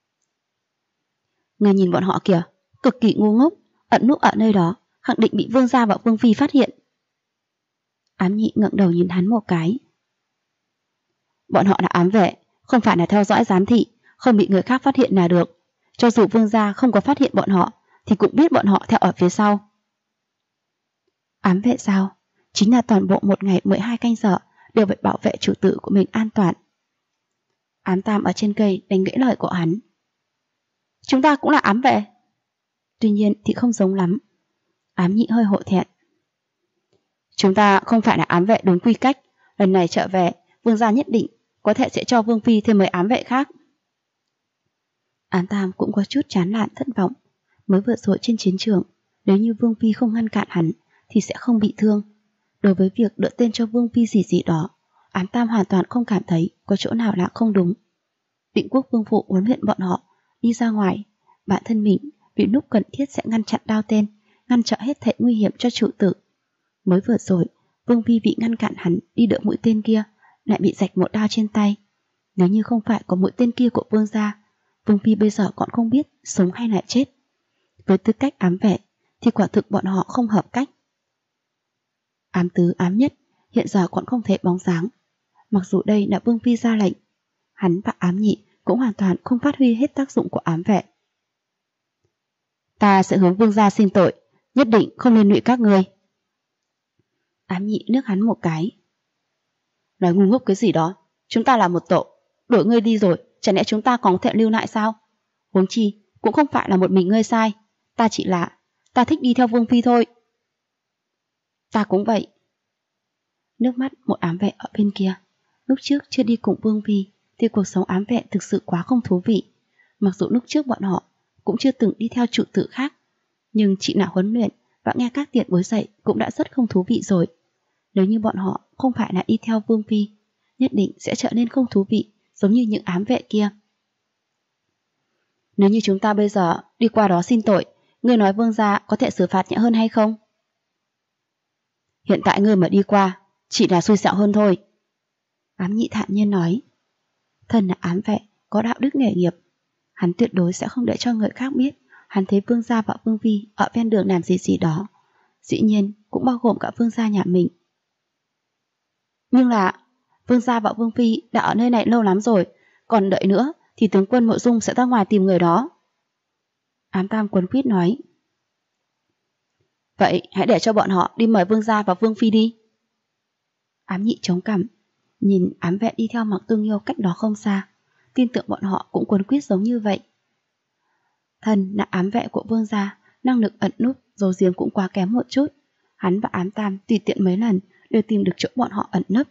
Người nhìn bọn họ kìa, cực kỳ ngu ngốc, ẩn núp ở nơi đó, khẳng định bị vương gia và vương phi phát hiện. Ám Nhị ngẩng đầu nhìn hắn một cái. Bọn họ là ám vệ, không phải là theo dõi giám thị, không bị người khác phát hiện là được. Cho dù vương gia không có phát hiện bọn họ, thì cũng biết bọn họ theo ở phía sau. Ám vệ sao? Chính là toàn bộ một ngày 12 canh giờ đều phải bảo vệ chủ tử của mình an toàn. Ám Tam ở trên cây đánh gãy lời của hắn. Chúng ta cũng là ám vệ. Tuy nhiên thì không giống lắm. Ám Nhị hơi hổ thẹn. Chúng ta không phải là ám vệ đúng quy cách. Lần này trở về, Vương gia nhất định có thể sẽ cho Vương phi thêm mấy ám vệ khác. Án Tam cũng có chút chán nản thất vọng. Mới vừa rồi trên chiến trường, nếu như Vương phi không ngăn cản hắn thì sẽ không bị thương. Đối với việc đỡ tên cho Vương phi gì đó, Án Tam hoàn toàn không cảm thấy có chỗ nào là không đúng. Định Quốc vương phụ huấn luyện bọn họ đi ra ngoài, bản thân mình vì lúc cần thiết sẽ ngăn chặn đao tên, ngăn chặn hết thảy nguy hiểm cho chủ tử. Mới vừa rồi, Vương phi bị ngăn cản hắn đi đỡ mũi tên kia, lại bị rạch một đao trên tay. Nếu như không phải có mũi tên kia của Vương gia, Vương phi bây giờ còn không biết sống hay là chết. Với tư cách ám vệ thì quả thực bọn họ không hợp cách. Ám tứ ám nhất hiện giờ còn không thể bóng dáng. Mặc dù đây là Vương phi ra lệnh, hắn và ám nhị cũng hoàn toàn không phát huy hết tác dụng của ám vệ. Ta sẽ hướng Vương gia xin tội, nhất định không liên lụy các ngươi. Ám nhị nước hắn một cái. Nói ngu ngốc cái gì đó, chúng ta là một tổ, đổi ngươi đi rồi, chẳng lẽ chúng ta còn có thể lưu lại sao? Huống chi cũng không phải là một mình ngươi sai, ta chỉ là ta thích đi theo Vương phi thôi. Ta cũng vậy. Nước mắt một ám vệ ở bên kia. Lúc trước chưa đi cùng Vương phi thì cuộc sống ám vệ thực sự quá không thú vị. Mặc dù lúc trước bọn họ cũng chưa từng đi theo trụ tử khác, nhưng chị nào huấn luyện và nghe các tiền bối dạy cũng đã rất không thú vị rồi. Nếu như bọn họ không phải là đi theo Vương phi, nhất định sẽ trở nên không thú vị giống như những ám vệ kia. Nếu như chúng ta bây giờ đi qua đó xin tội, ngươi nói Vương gia có thể xử phạt nhẹ hơn hay không? Hiện tại ngươi mà đi qua chỉ là xui xẻo hơn thôi. Ám nhị thản nhiên nói. Thân là ám vệ, có đạo đức nghề nghiệp, hắn tuyệt đối sẽ không để cho người khác biết hắn thấy Vương gia và Vương phi ở ven đường làm gì đó. Dĩ nhiên cũng bao gồm cả Vương gia nhà mình. Nhưng là Vương gia và Vương phi đã ở nơi này lâu lắm rồi, còn đợi nữa thì tướng quân Mộ Dung sẽ ra ngoài tìm người đó. Ám Tam quấn quýt nói. Vậy hãy để cho bọn họ đi mời Vương gia và Vương phi đi. Ám nhị chống cằm, nhìn ám vệ đi theo Mặc Tương Yêu cách đó không xa, tin tưởng bọn họ cũng quấn quýt giống như vậy. Thần là ám vệ của Vương gia, năng lực ẩn núp giấu giếm cũng quá kém một chút. Hắn và Ám Tam tùy tiện mấy lần đều tìm được chỗ bọn họ ẩn nấp.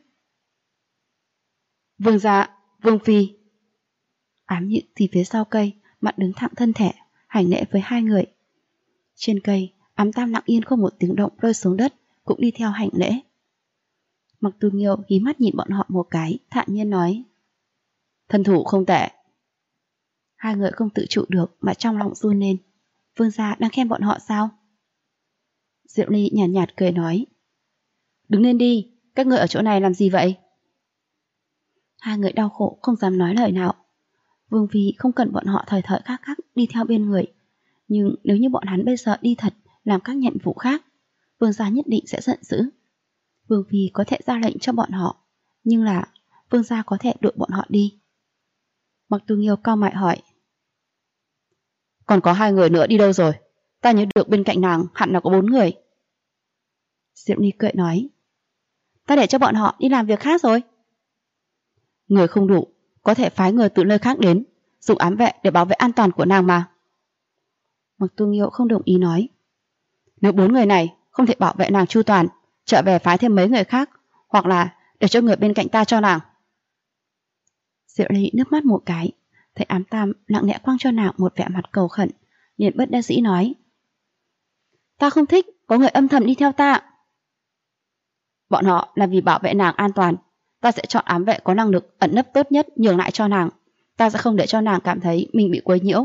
Vương gia, Vương phi. Ám nhị thì phía sau cây, mặt đứng thẳng thân thể, hành lễ với hai người. Trên cây, Ám Tam lặng yên không một tiếng động rơi xuống đất, cũng đi theo hành lễ. Mặc Tư Nghiêu hí mắt nhìn bọn họ một cái, thản nhiên nói. Thân thủ không tệ. Hai người không tự trụ được mà trong lòng run lên. Vương gia đang khen bọn họ sao? Diệu Ly nhàn nhạt cười nói. Đứng lên đi, các ngươi ở chỗ này làm gì vậy? Hai người đau khổ không dám nói lời nào. Vương phi không cần bọn họ thời thời khắc khắc đi theo bên người. Nhưng nếu như bọn hắn bây giờ đi thật làm các nhiệm vụ khác, Vương gia nhất định sẽ giận dữ. Vương phi có thể ra lệnh cho bọn họ, nhưng là Vương gia có thể đuổi bọn họ đi. Mặc Tư Nghiêu cau mày hỏi. Còn có hai người nữa đi đâu rồi? Ta nhớ được bên cạnh nàng hẳn là có 4 người. Diệu Ly cười nói. Ta để cho bọn họ đi làm việc khác rồi. Người không đủ, có thể phái người từ nơi khác đến, dùng ám vệ để bảo vệ an toàn của nàng mà. Mặc Tu Nghiêu không đồng ý nói. Nếu 4 người này không thể bảo vệ nàng chu toàn, trở về phái thêm mấy người khác, hoặc là để cho người bên cạnh ta cho nàng. Diệu Ly nước mắt một cái, thấy Ám Tam lặng lẽ quăng cho nàng một vẻ mặt cầu khẩn, liền bất đắc dĩ nói. Ta không thích có người âm thầm đi theo ta. Bọn họ là vì bảo vệ nàng an toàn, ta sẽ chọn ám vệ có năng lực ẩn nấp tốt nhất nhường lại cho nàng. Ta sẽ không để cho nàng cảm thấy mình bị quấy nhiễu.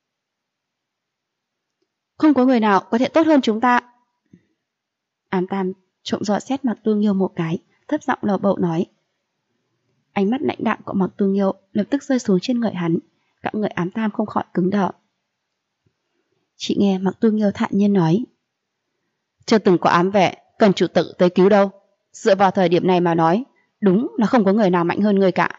Không có người nào có thể tốt hơn chúng ta. Ám Tam trộm dò xét Mặc Tương Nghiêu một cái, thấp giọng lầu bầu nói. Ánh mắt lãnh đạm của Mặc Tương Nghiêu lập tức rơi xuống trên người hắn, cả người Ám Tam không khỏi cứng đờ. Chị nghe Mặc Tương Nghiêu thản nhiên nói. Chưa từng có ám vệ cần chủ tử tới cứu đâu. Dựa vào thời điểm này mà nói, đúng là không có người nào mạnh hơn người cả.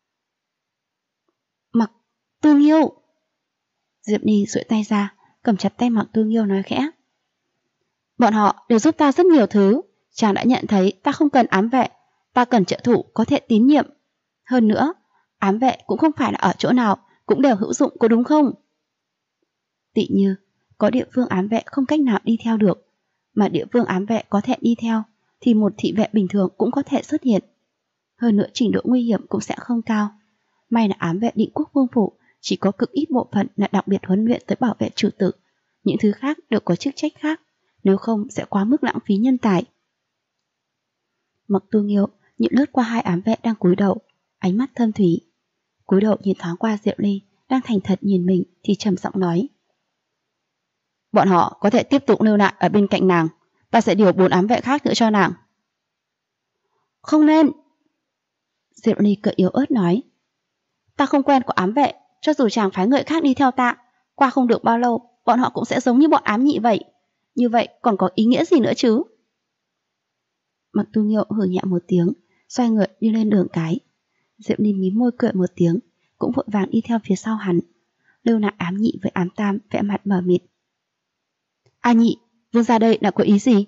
Mặc Tương Nghiêu. Diệp Ni duỗi tay ra, cầm chặt tay Mặc Tương Nghiêu nói khẽ. Bọn họ đều giúp ta rất nhiều thứ. Chàng đã nhận thấy ta không cần ám vệ, ta cần trợ thủ có thể tín nhiệm. Hơn nữa, ám vệ cũng không phải là ở chỗ nào cũng đều hữu dụng, có đúng không? Tỉ như, có địa phương ám vệ không cách nào đi theo được, mà địa phương ám vệ có thể đi theo, thì một thị vệ bình thường cũng có thể xuất hiện. Hơn nữa trình độ nguy hiểm cũng sẽ không cao. May là ám vệ Định Quốc Vương phủ chỉ có cực ít bộ phận là đặc biệt huấn luyện tới bảo vệ chủ tử. Những thứ khác đều có chức trách khác, nếu không sẽ quá mức lãng phí nhân tài. Mặc Tu Nghiêu nhìn lướt qua hai ám vệ đang cúi đầu, ánh mắt thâm thúy. Cúi đầu nhìn thoáng qua Diệu Ly đang thành thật nhìn mình thì trầm giọng nói: bọn họ có thể tiếp tục lưu lại ở bên cạnh nàng, ta sẽ điều 4 ám vệ khác nữa cho nàng. Không nên. Diệu Ly cười yếu ớt nói: ta không quen có ám vệ, cho dù chàng phái người khác đi theo ta, qua không được bao lâu bọn họ cũng sẽ giống như bọn ám nhị vậy. Như vậy còn có ý nghĩa gì nữa chứ? Mặc Tu Nghiêu hừ nhẹ một tiếng, xoay người đi lên đường cái. Diệu Ly mím môi cười một tiếng, cũng vội vàng đi theo phía sau hắn. Lưu lại ám nhị với ám tam vẽ mặt mờ mịt. A nhị, vương ra đây là có ý gì?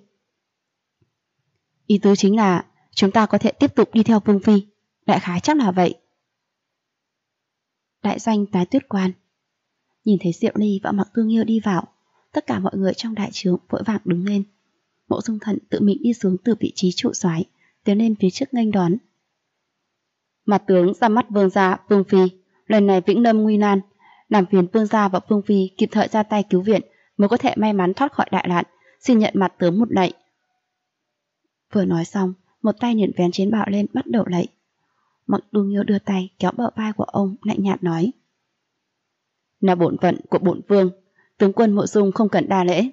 Ý tứ chính là chúng ta có thể tiếp tục đi theo vương phi, đại khái chắc là vậy. Đại doanh Tái Tuyết Quan. Nhìn thấy Diệu Ly và Mặc Tu Nghiêu đi vào, tất cả mọi người trong đại trướng vội vàng đứng lên. Mộ Dung Thận tự mình đi xuống từ vị trí trụ soái, tiến lên phía trước nghênh đón. Mặt tướng ra mắt vương gia, vương phi, lần này vĩnh lâm nguy nan, làm phiền vương gia và vương phi kịp thời ra tay cứu viện mới có thể may mắn thoát khỏi đại nạn, xin nhận mặt tướng một lạy. Vừa nói xong, một tay nhện vén chiến bào lên bắt đầu lạy. Mặc Tu Nghiêu đưa tay kéo bờ vai của ông, lạnh nhạt nói: là bổn phận của bổn vương, tướng quân Mộ Dung không cần đa lễ.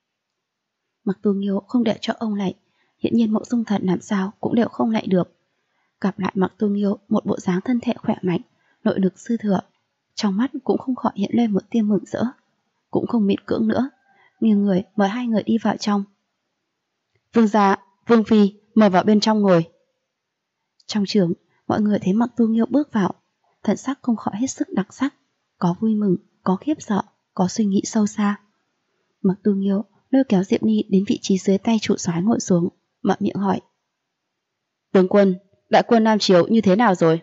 Mặc Tu Nghiêu không để cho ông lạy, hiện nhiên Mộ Dung Thận làm sao cũng đều không lạy được. Gặp lại Mặc Tu Nghiêu một bộ dáng thân thể khỏe mạnh, nội lực sư thừa, trong mắt cũng không khỏi hiện lên một tia mừng rỡ, cũng không miễn cưỡng nữa, nghiêng người mời hai người đi vào trong. Vương gia, vương phi, mời vào bên trong ngồi. Trong trường, mọi người thấy Mặc Tu Nghiêu bước vào, thần sắc không khỏi hết sức đặc sắc, có vui mừng, có khiếp sợ, có suy nghĩ sâu xa. Mặc Tu Nghiêu lôi kéo Diệp Ni đến vị trí dưới tay trụ soái ngồi xuống, mở miệng hỏi: tướng quân, đại quân Nam Chiếu như thế nào rồi?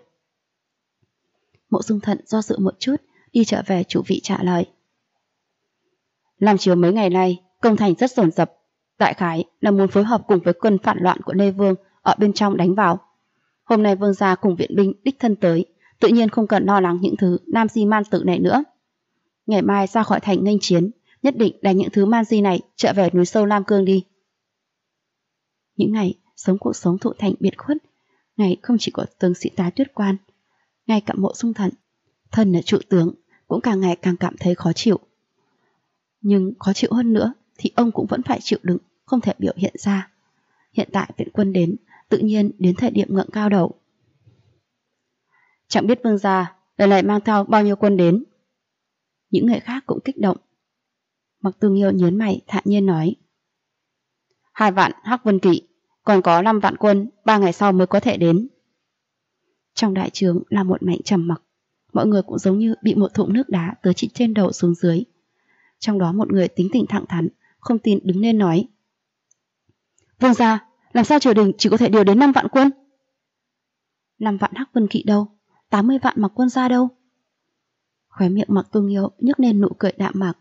Mộ Dung Thận do dự một chút, đi trở về chủ vị trả lời: Nam Chiếu mấy ngày nay công thành rất dồn dập, đại khái là muốn phối hợp cùng với quân phản loạn của Lê Vương ở bên trong đánh vào. Hôm nay vương gia cùng viện binh đích thân tới, tự nhiên không cần lo lắng những thứ nam di man tử này nữa. Ngày mai ra khỏi thành nghênh chiến, nhất định đánh những thứ man di này trở về núi sâu Lam Cương đi. Những ngày sống cuộc sống thụ thành biệt khuất, ngày không chỉ có tướng sĩ Tái Tuyết Quan, ngay cả Mộ Dung Thận, thân là trụ tướng, cũng càng ngày càng cảm thấy khó chịu. Nhưng khó chịu hơn nữa thì ông cũng vẫn phải chịu đựng, không thể biểu hiện ra. Hiện tại viện quân đến, tự nhiên đến thời điểm ngẩng cao đầu. Chẳng biết vương gia lần này mang theo bao nhiêu quân đến? Những người khác cũng kích động. Mặc Tu Nghiêu nhớn mày thản nhiên nói: 2 vạn Hắc Vân Kỵ, còn có 5 vạn quân 3 ngày sau mới có thể đến. Trong đại trướng là một mảnh trầm mặc, mọi người cũng giống như bị một thùng nước đá tới chỉ trên đầu xuống dưới. Trong đó một người tính tình thẳng thắn, không tin đứng lên nói: vương gia, làm sao triều đình chỉ có thể điều đến 5 vạn quân? 5 vạn Hắc Vân Kỵ đâu? 80 vạn Mặc Quân gia đâu? Khóe miệng Mặc Tu Nghiêu nhếch lên nụ cười đạm mạc.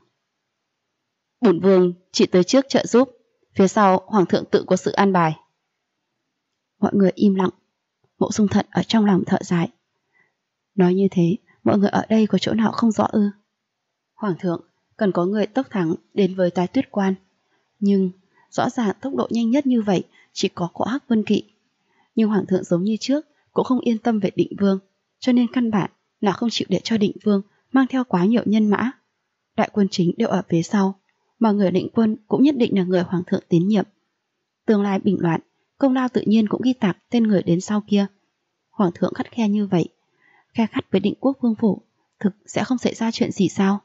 Bổn vương chỉ tới trước trợ giúp, phía sau hoàng thượng tự có sự an bài. Mọi người im lặng. Mộ Dung Thận ở trong lòng thở dài. Nói như thế, mọi người ở đây có chỗ nào không rõ ư? Hoàng thượng cần có người tốc thắng đến với Tái Tuyết Quan, nhưng rõ ràng tốc độ nhanh nhất như vậy chỉ có của Hắc Vân Kỵ. Nhưng hoàng thượng giống như trước cũng không yên tâm về Định Vương, cho nên căn bản là không chịu để cho Định Vương mang theo quá nhiều nhân mã. Đại quân chính đều ở phía sau, mà người định quân cũng nhất định là người hoàng thượng tín nhiệm. Tương lai bình loạn, công lao tự nhiên cũng ghi tạc tên người đến sau kia. Hoàng thượng khắt khe như vậy, khe khắt với Định Quốc Vương phủ, thực sẽ không xảy ra chuyện gì sao?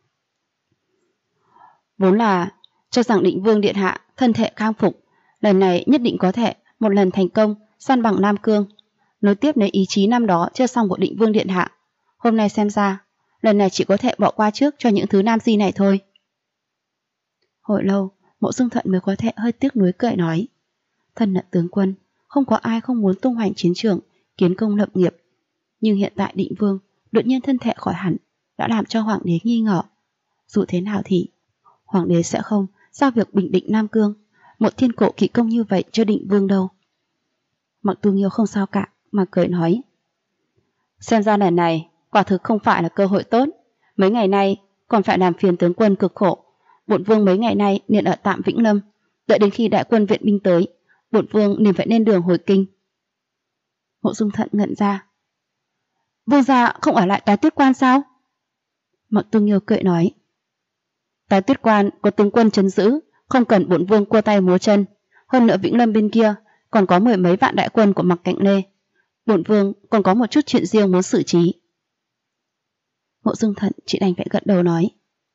Vốn là cho rằng Định Vương điện hạ thân thể khang phục, lần này nhất định có thể một lần thành công săn bằng Nam Cương, nối tiếp lấy ý chí năm đó chưa xong của Định Vương điện hạ. Hôm nay xem ra, lần này chỉ có thể bỏ qua trước cho những thứ nam di này thôi. Hồi lâu, Mộ Dung Thận mới có thể hơi tiếc nuối cười nói: thân là tướng quân, không có ai không muốn tung hoành chiến trường, kiến công lập nghiệp. Nhưng hiện tại Định Vương đột nhiên thân thể khỏi hẳn, đã làm cho hoàng đế nghi ngờ. Dù thế nào thì hoàng đế sẽ không giao việc bình định Nam Cương, một thiên cổ kỳ công như vậy cho Định Vương đâu. Mặc Tu Nghiêu không sao cả mà cười nói, xem ra lần này quả thực không phải là cơ hội tốt. Mấy ngày nay còn phải làm phiền tướng quân cực khổ. Bổn vương mấy ngày nay nên ở tạm Vĩnh Lâm, đợi đến khi đại quân viện binh tới, bổn vương nên phải lên đường hồi kinh. Mộ Dung Thận ngẩn ra. Vương gia không ở lại Toái Tuyết Quan sao? Mặc Tu Nghiêu cười nói, Toái Tuyết Quan có tướng quân trấn giữ, không cần bổn vương cua tay múa chân. Hơn nữa Vĩnh Lâm bên kia còn có 10 mấy vạn đại quân của Mặc Cạnh Lê. Bổn vương còn có một chút chuyện riêng muốn xử trí. Mộ Dung Thận chỉ đành phải gật đầu nói,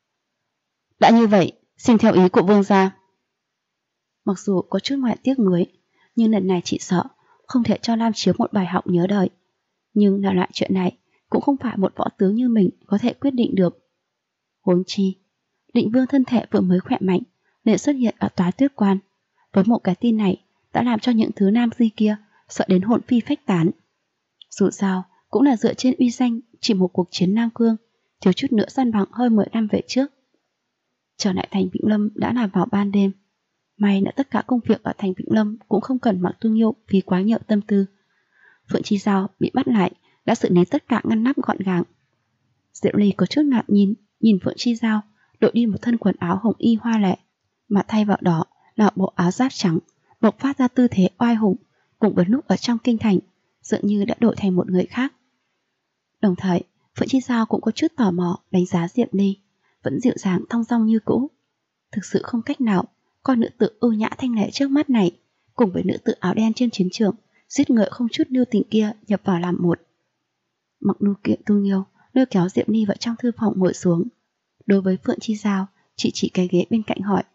đã như vậy, xin theo ý của vương gia. Mặc dù có chút ngoại tiếc nuối, nhưng lần này chị sợ không thể cho Lam Chiếu một bài học nhớ đời. Nhưng là loại chuyện này cũng không phải một võ tướng như mình có thể quyết định được. Huống chi, Định Vương thân thể vừa mới khỏe mạnh liền xuất hiện ở Toái Tuyết Quan. Với một cái tin này đã làm cho những thứ nam di kia sợ đến hồn phi phách tán. Dù sao cũng là dựa trên uy danh chỉ một cuộc chiến Nam Cương, thiếu chút nữa săn bằng hơn 10 năm về trước. Trở lại thành Vĩnh Lâm đã là vào ban đêm. May là tất cả công việc ở thành Vĩnh Lâm cũng không cần Mặc Tu Nghiêu vì quá nhiều tâm tư. Phượng Chi Giao bị bắt lại đã xử lý tất cả ngăn nắp gọn gàng. Diệu Ly có chút ngạc nhìn Phượng Chi Giao đội đi một thân quần áo hồng y hoa lệ, mà thay vào đó là bộ áo giáp trắng, bộc phát ra tư thế oai hùng, cùng với lúc ở trong kinh thành dường như đã đổi thành một người khác. Đồng thời Phượng Chi Giao cũng có chút tò mò đánh giá Diệp Ly, vẫn dịu dàng thong dong như cũ. Thực sự không cách nào coi nữ tử ưu nhã thanh lệ trước mắt này cùng với nữ tử áo đen trên chiến trường giết người không chút lưu tình kia nhập vào làm một. Mặc Nu Kiện Tu Nghiêu lôi kéo Diệp Ly vào trong thư phòng ngồi xuống. Đối với Phượng Chi Giao, chị chỉ cái ghế bên cạnh hỏi,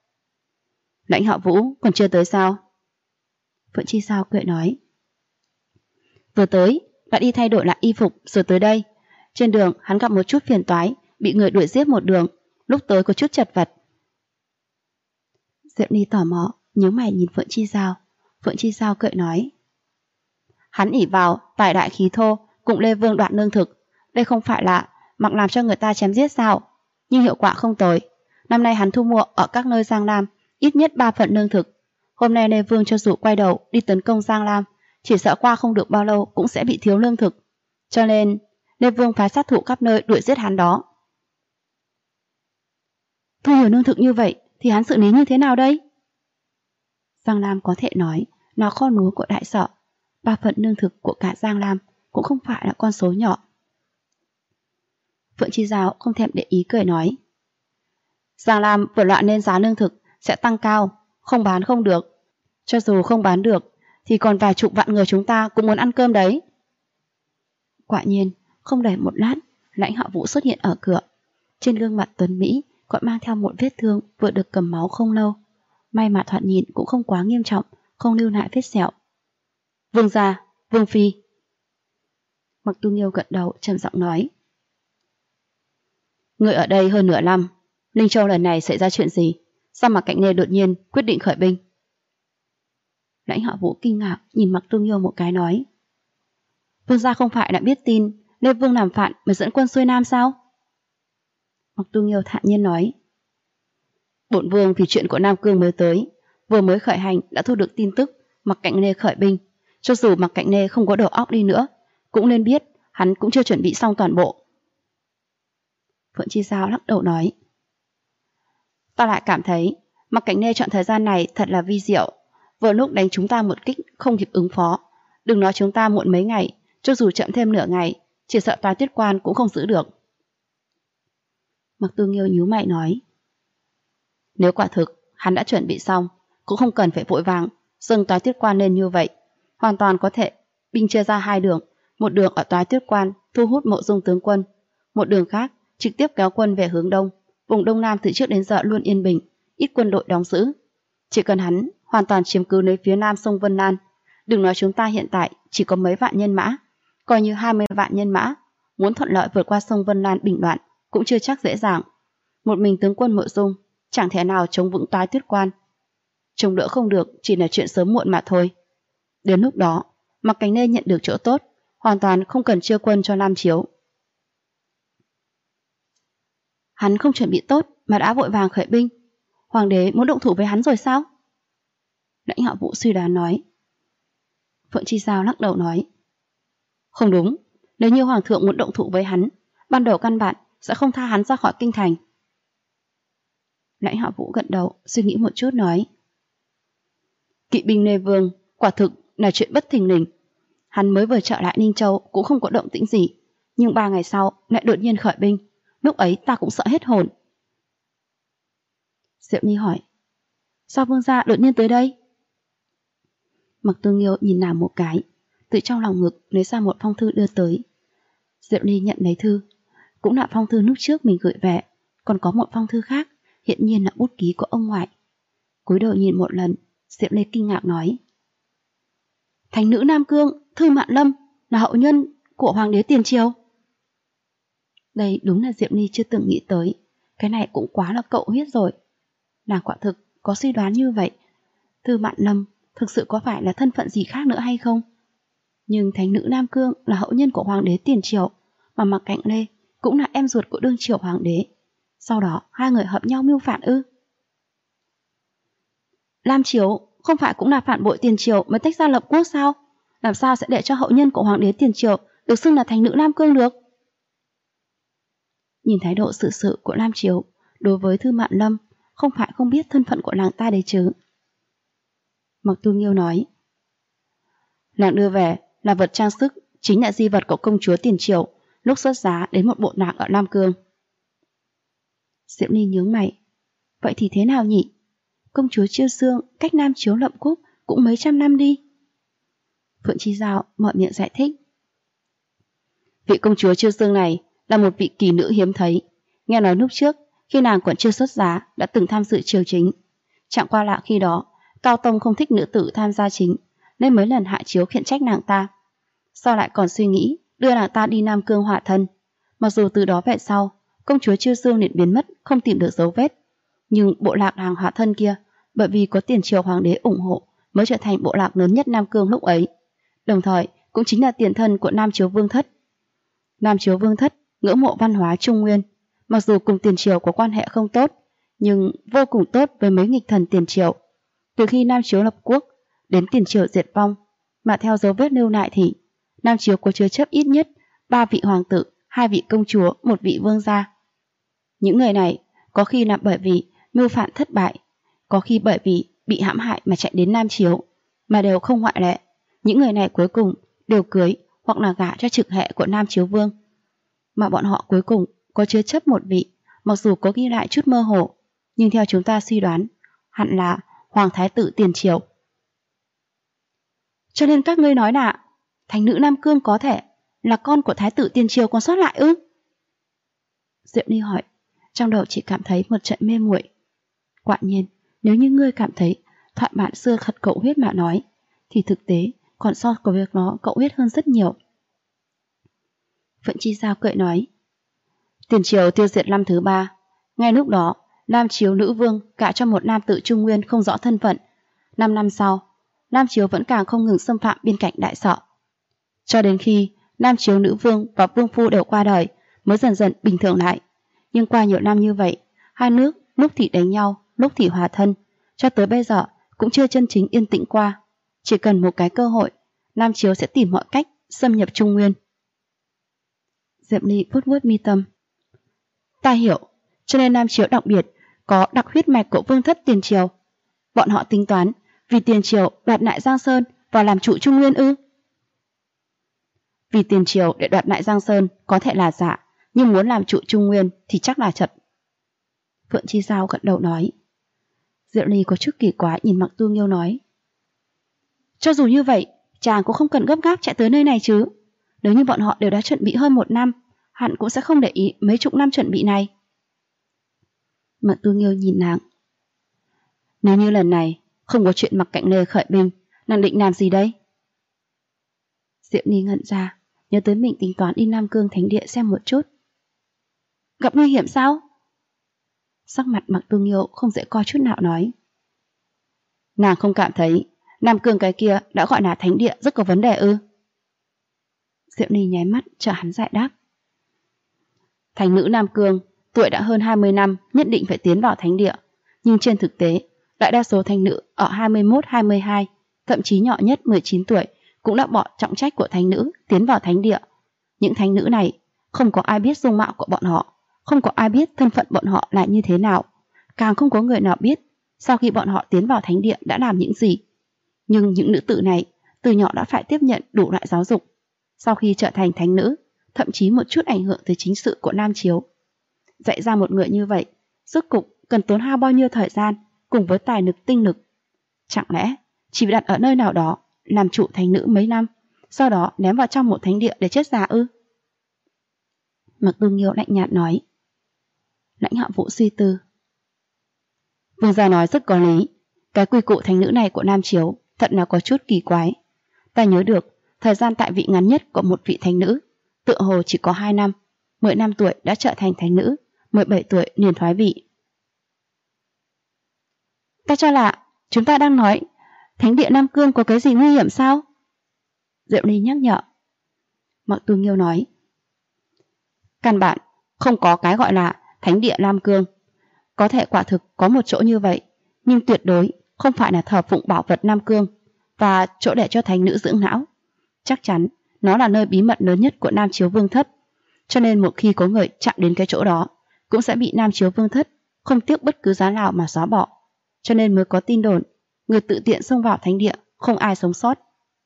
Lãnh Hạo Vũ còn chưa tới sao? Phượng Chi Giao cười nói, vừa tới, đã đi thay đổi lại y phục rồi tới đây. Trên đường hắn gặp một chút phiền toái, bị người đuổi giết một đường, lúc tới có chút chật vật. Diệp Ly tò mò nhíu mày nhìn Phượng Chi Giao. Phượng Chi Giao cười nói, hắn ỷ vào tài đại khí thô cùng Lê Vương đoạt lương thực, đây không phải là mặc làm cho người ta chém giết sao? Nhưng hiệu quả không tồi. Năm nay hắn thu mua ở các nơi Giang Lam ít nhất 3 phần lương thực. Hôm nay Lê Vương cho dù quay đầu đi tấn công Giang Lam, chỉ sợ qua không được bao lâu cũng sẽ bị thiếu lương thực. Cho nên Lê Vương phái sát thủ khắp nơi đuổi giết hắn đó. Thu nhiều lương thực như vậy thì hắn xử lý như thế nào đây? Giang Lam có thể nói là kho lúa của đại sở. 3 phần lương thực của cả Giang Lam cũng không phải là con số nhỏ. Phượng Chi Giao không thèm để ý cười nói, Giang Lam vừa loạn nên giá lương thực sẽ tăng cao, không bán không được. Cho dù không bán được thì còn vài chục vạn người chúng ta cũng muốn ăn cơm đấy. Quả nhiên, không đầy một lát, Lãnh Hạo Vũ xuất hiện ở cửa. Trên gương mặt tuấn mỹ còn mang theo một vết thương vừa được cầm máu không lâu. May mà thoạt nhìn cũng không quá nghiêm trọng, không lưu lại vết sẹo. Vương gia, Vương phi. Mặc Tu Nghiêu gật đầu trầm giọng nói, người ở đây hơn nửa năm, Linh Châu lần này xảy ra chuyện gì? Sao mà Cạnh Lê đột nhiên quyết định khởi binh? Lãnh Hạo Vũ kinh ngạc nhìn Mặc Tu Nghiêu một cái nói, Vương gia không phải đã biết tin Lê Vương làm phản mới dẫn quân xuôi Nam sao? Mặc Tu Nghiêu thản nhiên nói, bổn vương vì chuyện của Nam Cương mới tới, vừa mới khởi hành đã thu được tin tức Mặc Cạnh Lê khởi binh. Cho dù Mặc Cạnh Lê không có đầu óc đi nữa, cũng nên biết hắn cũng chưa chuẩn bị xong toàn bộ. Phượng Chi Giao lắc đầu nói, ta lại cảm thấy Mặc Cạnh Lê chọn thời gian này thật là vi diệu, vừa lúc đánh chúng ta một kích không kịp ứng phó. Đừng nói chúng ta muộn mấy ngày, cho dù chậm thêm nửa ngày, chỉ sợ Toái Tuyết Quan cũng không giữ được. Mặc Tu Nghiêu nhíu mày nói, nếu quả thực hắn đã chuẩn bị xong, cũng không cần phải vội vàng dâng Toái Tuyết Quan lên như vậy. Hoàn toàn có thể binh chia ra 2 đường, một đường ở Toái Tuyết Quan thu hút Mộ Dung tướng quân, một đường khác trực tiếp kéo quân về hướng đông. Vùng Đông Nam từ trước đến giờ luôn yên bình, ít quân đội đóng giữ. Chỉ cần hắn hoàn toàn chiếm cứ nơi phía nam sông Vân Lan, đừng nói chúng ta hiện tại chỉ có mấy vạn nhân mã, coi như 20 vạn nhân mã, muốn thuận lợi vượt qua sông Vân Lan bình loạn cũng chưa chắc dễ dàng. Một mình tướng quân Mộ Dung chẳng thể nào chống vững Toái Tuyết Quan. Chống đỡ không được chỉ là chuyện sớm muộn mà thôi. Đến lúc đó, Mặc Cánh Lê nhận được chỗ tốt, hoàn toàn không cần chia quân cho Lam Chiếu. Hắn không chuẩn bị tốt mà đã vội vàng khởi binh. Hoàng đế muốn động thủ với hắn rồi sao? Lãnh Hạ Vũ suy đoán nói. Phượng Chi Giao lắc đầu nói. Không đúng, nếu như Hoàng thượng muốn động thủ với hắn, ban đầu căn bản sẽ không tha hắn ra khỏi kinh thành. Lãnh Hạ Vũ gật đầu, suy nghĩ một chút nói. Kỵ binh Lê Vương quả thực là chuyện bất thình lình. Hắn mới vừa trở lại Ninh Châu cũng không có động tĩnh gì, nhưng 3 ngày sau lại đột nhiên khởi binh. Lúc ấy ta cũng sợ hết hồn. Diệu Ni hỏi. Sao vương gia đột nhiên tới đây? Mặc Tương Nghiêu nhìn nàng một cái, từ trong lòng ngực lấy ra một phong thư đưa tới. Diệu Ni nhận lấy thư. Cũng là phong thư lúc trước mình gửi về, còn có một phong thư khác, hiện nhiên là bút ký của ông ngoại. Cúi đầu nhìn một lần, Diệu Ni kinh ngạc nói. Thánh nữ Nam Cương, Thư Mạn Lâm, là hậu nhân của Hoàng đế tiền triều. Đây đúng là Diệu Ni chưa từng nghĩ tới. Cái này cũng quá là cậu huyết rồi. Nàng quả thực có suy đoán như vậy. Thư Mạn Lâm thực sự có phải là thân phận gì khác nữa hay không? Nhưng thánh nữ Nam Cương là hậu nhân của Hoàng đế tiền triều, mà Mạc Cạnh Lê cũng là em ruột của đương triều Hoàng đế. Sau đó hai người hợp nhau mưu phản ư? Lam Chiếu không phải cũng là phản bội tiền triều mới tách ra lập quốc sao? Làm sao sẽ để cho hậu nhân của Hoàng đế tiền triều được xưng là thánh nữ Nam Cương được? Nhìn thái độ xử sự của Lam Chiếu đối với Thư Mạn Lâm, không phải không biết thân phận của nàng ta đấy chứ. Mặc Tu Nghiêu nói. Nàng đưa về là vật trang sức, chính là di vật của công chúa tiền triều lúc xuất giá đến một bộ lạc ở Nam Cương. Diệu Ni nhướng mày. Vậy thì thế nào nhỉ? Công chúa Chiêu Xương cách Nam Chiếu lập quốc cũng mấy trăm năm đi. Phượng Chi Giao mở miệng giải thích. Vị công chúa Chiêu Xương này là một vị kỳ nữ hiếm thấy. Nghe nói lúc trước, khi nàng còn chưa xuất giá, đã từng tham dự triều chính. Chẳng qua là khi đó, Cao Tông không thích nữ tử tham gia chính, nên mấy lần hạ chiếu khiển trách nàng ta. Sau lại còn suy nghĩ đưa nàng ta đi Nam Cương hỏa thân. Mặc dù từ đó về sau, công chúa Chiêu Xương liền biến mất, không tìm được dấu vết. Nhưng bộ lạc hàng hỏa thân kia, bởi vì có tiền triều hoàng đế ủng hộ, mới trở thành bộ lạc lớn nhất Nam Cương lúc ấy. Đồng thời, cũng chính là tiền thân của Nam Chiếu Vương Thất. Nam Chiếu Vương Thất ngưỡng mộ văn hóa Trung Nguyên, mặc dù cùng tiền triều có quan hệ không tốt, nhưng vô cùng tốt với mấy nghịch thần tiền triều. Từ khi Nam Chiếu lập quốc đến tiền triều diệt vong, mà theo dấu vết lưu lại thì Nam Chiếu có chứa chấp ít nhất 3 vị hoàng tử, 2 vị công chúa, 1 vị vương gia. Những người này có khi là bởi vì mưu phản thất bại, có khi bởi vì bị hãm hại mà chạy đến Nam Chiếu, mà đều không ngoại lệ. Những người này cuối cùng đều cưới hoặc là gả cho trực hệ của Nam Chiếu Vương. Mà bọn họ cuối cùng có chứa chấp một vị, mặc dù có ghi lại chút mơ hồ, nhưng theo chúng ta suy đoán, hẳn là Hoàng Thái tử tiền triều. Cho nên các ngươi nói là thánh nữ Nam Cương có thể là con của Thái tử tiền triều còn sót lại ư? Diệu Ni hỏi, trong đầu chỉ cảm thấy một trận mê muội. Quả nhiên, nếu như ngươi cảm thấy thoại bản xưa thật cậu huyết mà nói, thì thực tế còn so với việc nó cậu huyết hơn rất nhiều. Phượng Chi Giao cười nói, tiền triều tiêu diệt năm thứ 3, ngay lúc đó Nam Chiếu nữ vương gả cho một nam tử Trung Nguyên không rõ thân phận. 5 năm sau, Nam Chiếu vẫn càng không ngừng xâm phạm biên cảnh Đại Sở. Cho đến khi Nam Chiếu nữ vương và vương phu đều qua đời mới dần dần bình thường lại. Nhưng qua nhiều năm như vậy, hai nước lúc thì đánh nhau, lúc thì hòa thân, cho tới bây giờ cũng chưa chân chính yên tĩnh qua. Chỉ cần một cái cơ hội, Nam Chiếu sẽ tìm mọi cách xâm nhập Trung Nguyên. Diệp Ly vuốt vuốt mi tâm. Ta hiểu, cho nên Nam Chiếu đặc biệt có đặc huyết mạch của Vương Thất tiền triều. Bọn họ tính toán vì tiền triều đoạt lại Giang Sơn và làm chủ Trung Nguyên ư? Vì tiền triều để đoạt lại Giang Sơn có thể là giả, nhưng muốn làm chủ Trung Nguyên thì chắc là thật. Phượng Chi Giao gật đầu nói. Diệu Ly có chút kỳ quái nhìn Mặc Tu Nghiêu nói, cho dù như vậy, chàng cũng không cần gấp gáp chạy tới nơi này chứ. Nếu như bọn họ đều đã chuẩn bị hơn 1 năm, hẳn cũng sẽ không để ý mấy chục năm chuẩn bị này. Mặc Tu Nghiêu nhìn nàng. Nếu như lần này không có chuyện Mặc Cạnh Lê khởi binh, nàng định làm gì đây? Diệu Ni ngẩn ra, nhớ tới mình tính toán đi Nam Cương Thánh Địa xem một chút. Gặp nguy hiểm sao? Sắc mặt Mặc Tu Nghiêu không dễ coi chút nào nói. Nàng không cảm thấy Nam Cương cái kia đã gọi là Thánh Địa rất có vấn đề ư? Diệu Ni nháy mắt chờ hắn giải đáp. Thánh nữ Nam Cương tuổi đã hơn 20 năm nhất định phải tiến vào Thánh Địa, nhưng trên thực tế đại đa số thánh nữ ở 21, 22, thậm chí nhỏ nhất 19 tuổi cũng đã bỏ trọng trách của thánh nữ tiến vào thánh địa. Những thánh nữ này không có ai biết dung mạo của bọn họ, không có ai biết thân phận bọn họ là như thế nào, càng không có người nào biết sau khi bọn họ tiến vào thánh địa đã làm những gì. Nhưng những nữ tử này từ nhỏ đã phải tiếp nhận đủ loại giáo dục. Sau khi trở thành thánh nữ, thậm chí một chút ảnh hưởng tới chính sự của Nam Chiếu. Dạy ra một người như vậy, rốt cục cần tốn hao bao nhiêu thời gian cùng với tài lực tinh lực. Chẳng lẽ chỉ đặt ở nơi nào đó làm chủ thánh nữ mấy năm, sau đó ném vào trong một thánh địa để chết già ư? Mạc Tư Nghiêu lạnh nhạt nói. Lãnh Hạ Vũ suy tư. Vương gia nói rất có lý. Cái quy củ thánh nữ này của Nam Chiếu thật là có chút kỳ quái. Ta nhớ được thời gian tại vị ngắn nhất của một vị thánh nữ tựa hồ chỉ có 2 năm. 15 tuổi đã trở thành thánh nữ, 17 tuổi liền thoái vị. Ta cho là chúng ta đang nói thánh địa Nam Cương có cái gì nguy hiểm sao? Diệu Ly nhắc nhở. Mạc Tư Nghiêu nói. Căn bản không có cái gọi là thánh địa Nam Cương. Có thể quả thực có một chỗ như vậy, nhưng tuyệt đối không phải là thờ phụng bảo vật Nam Cương và chỗ để cho thánh nữ dưỡng não. Chắc chắn nó là nơi bí mật lớn nhất của Nam Chiếu Vương Thất, cho nên một khi có người chạm đến cái chỗ đó cũng sẽ bị Nam Chiếu Vương Thất không tiếc bất cứ giá nào mà xóa bỏ. Cho nên mới có tin đồn người tự tiện xông vào thánh địa không ai sống sót.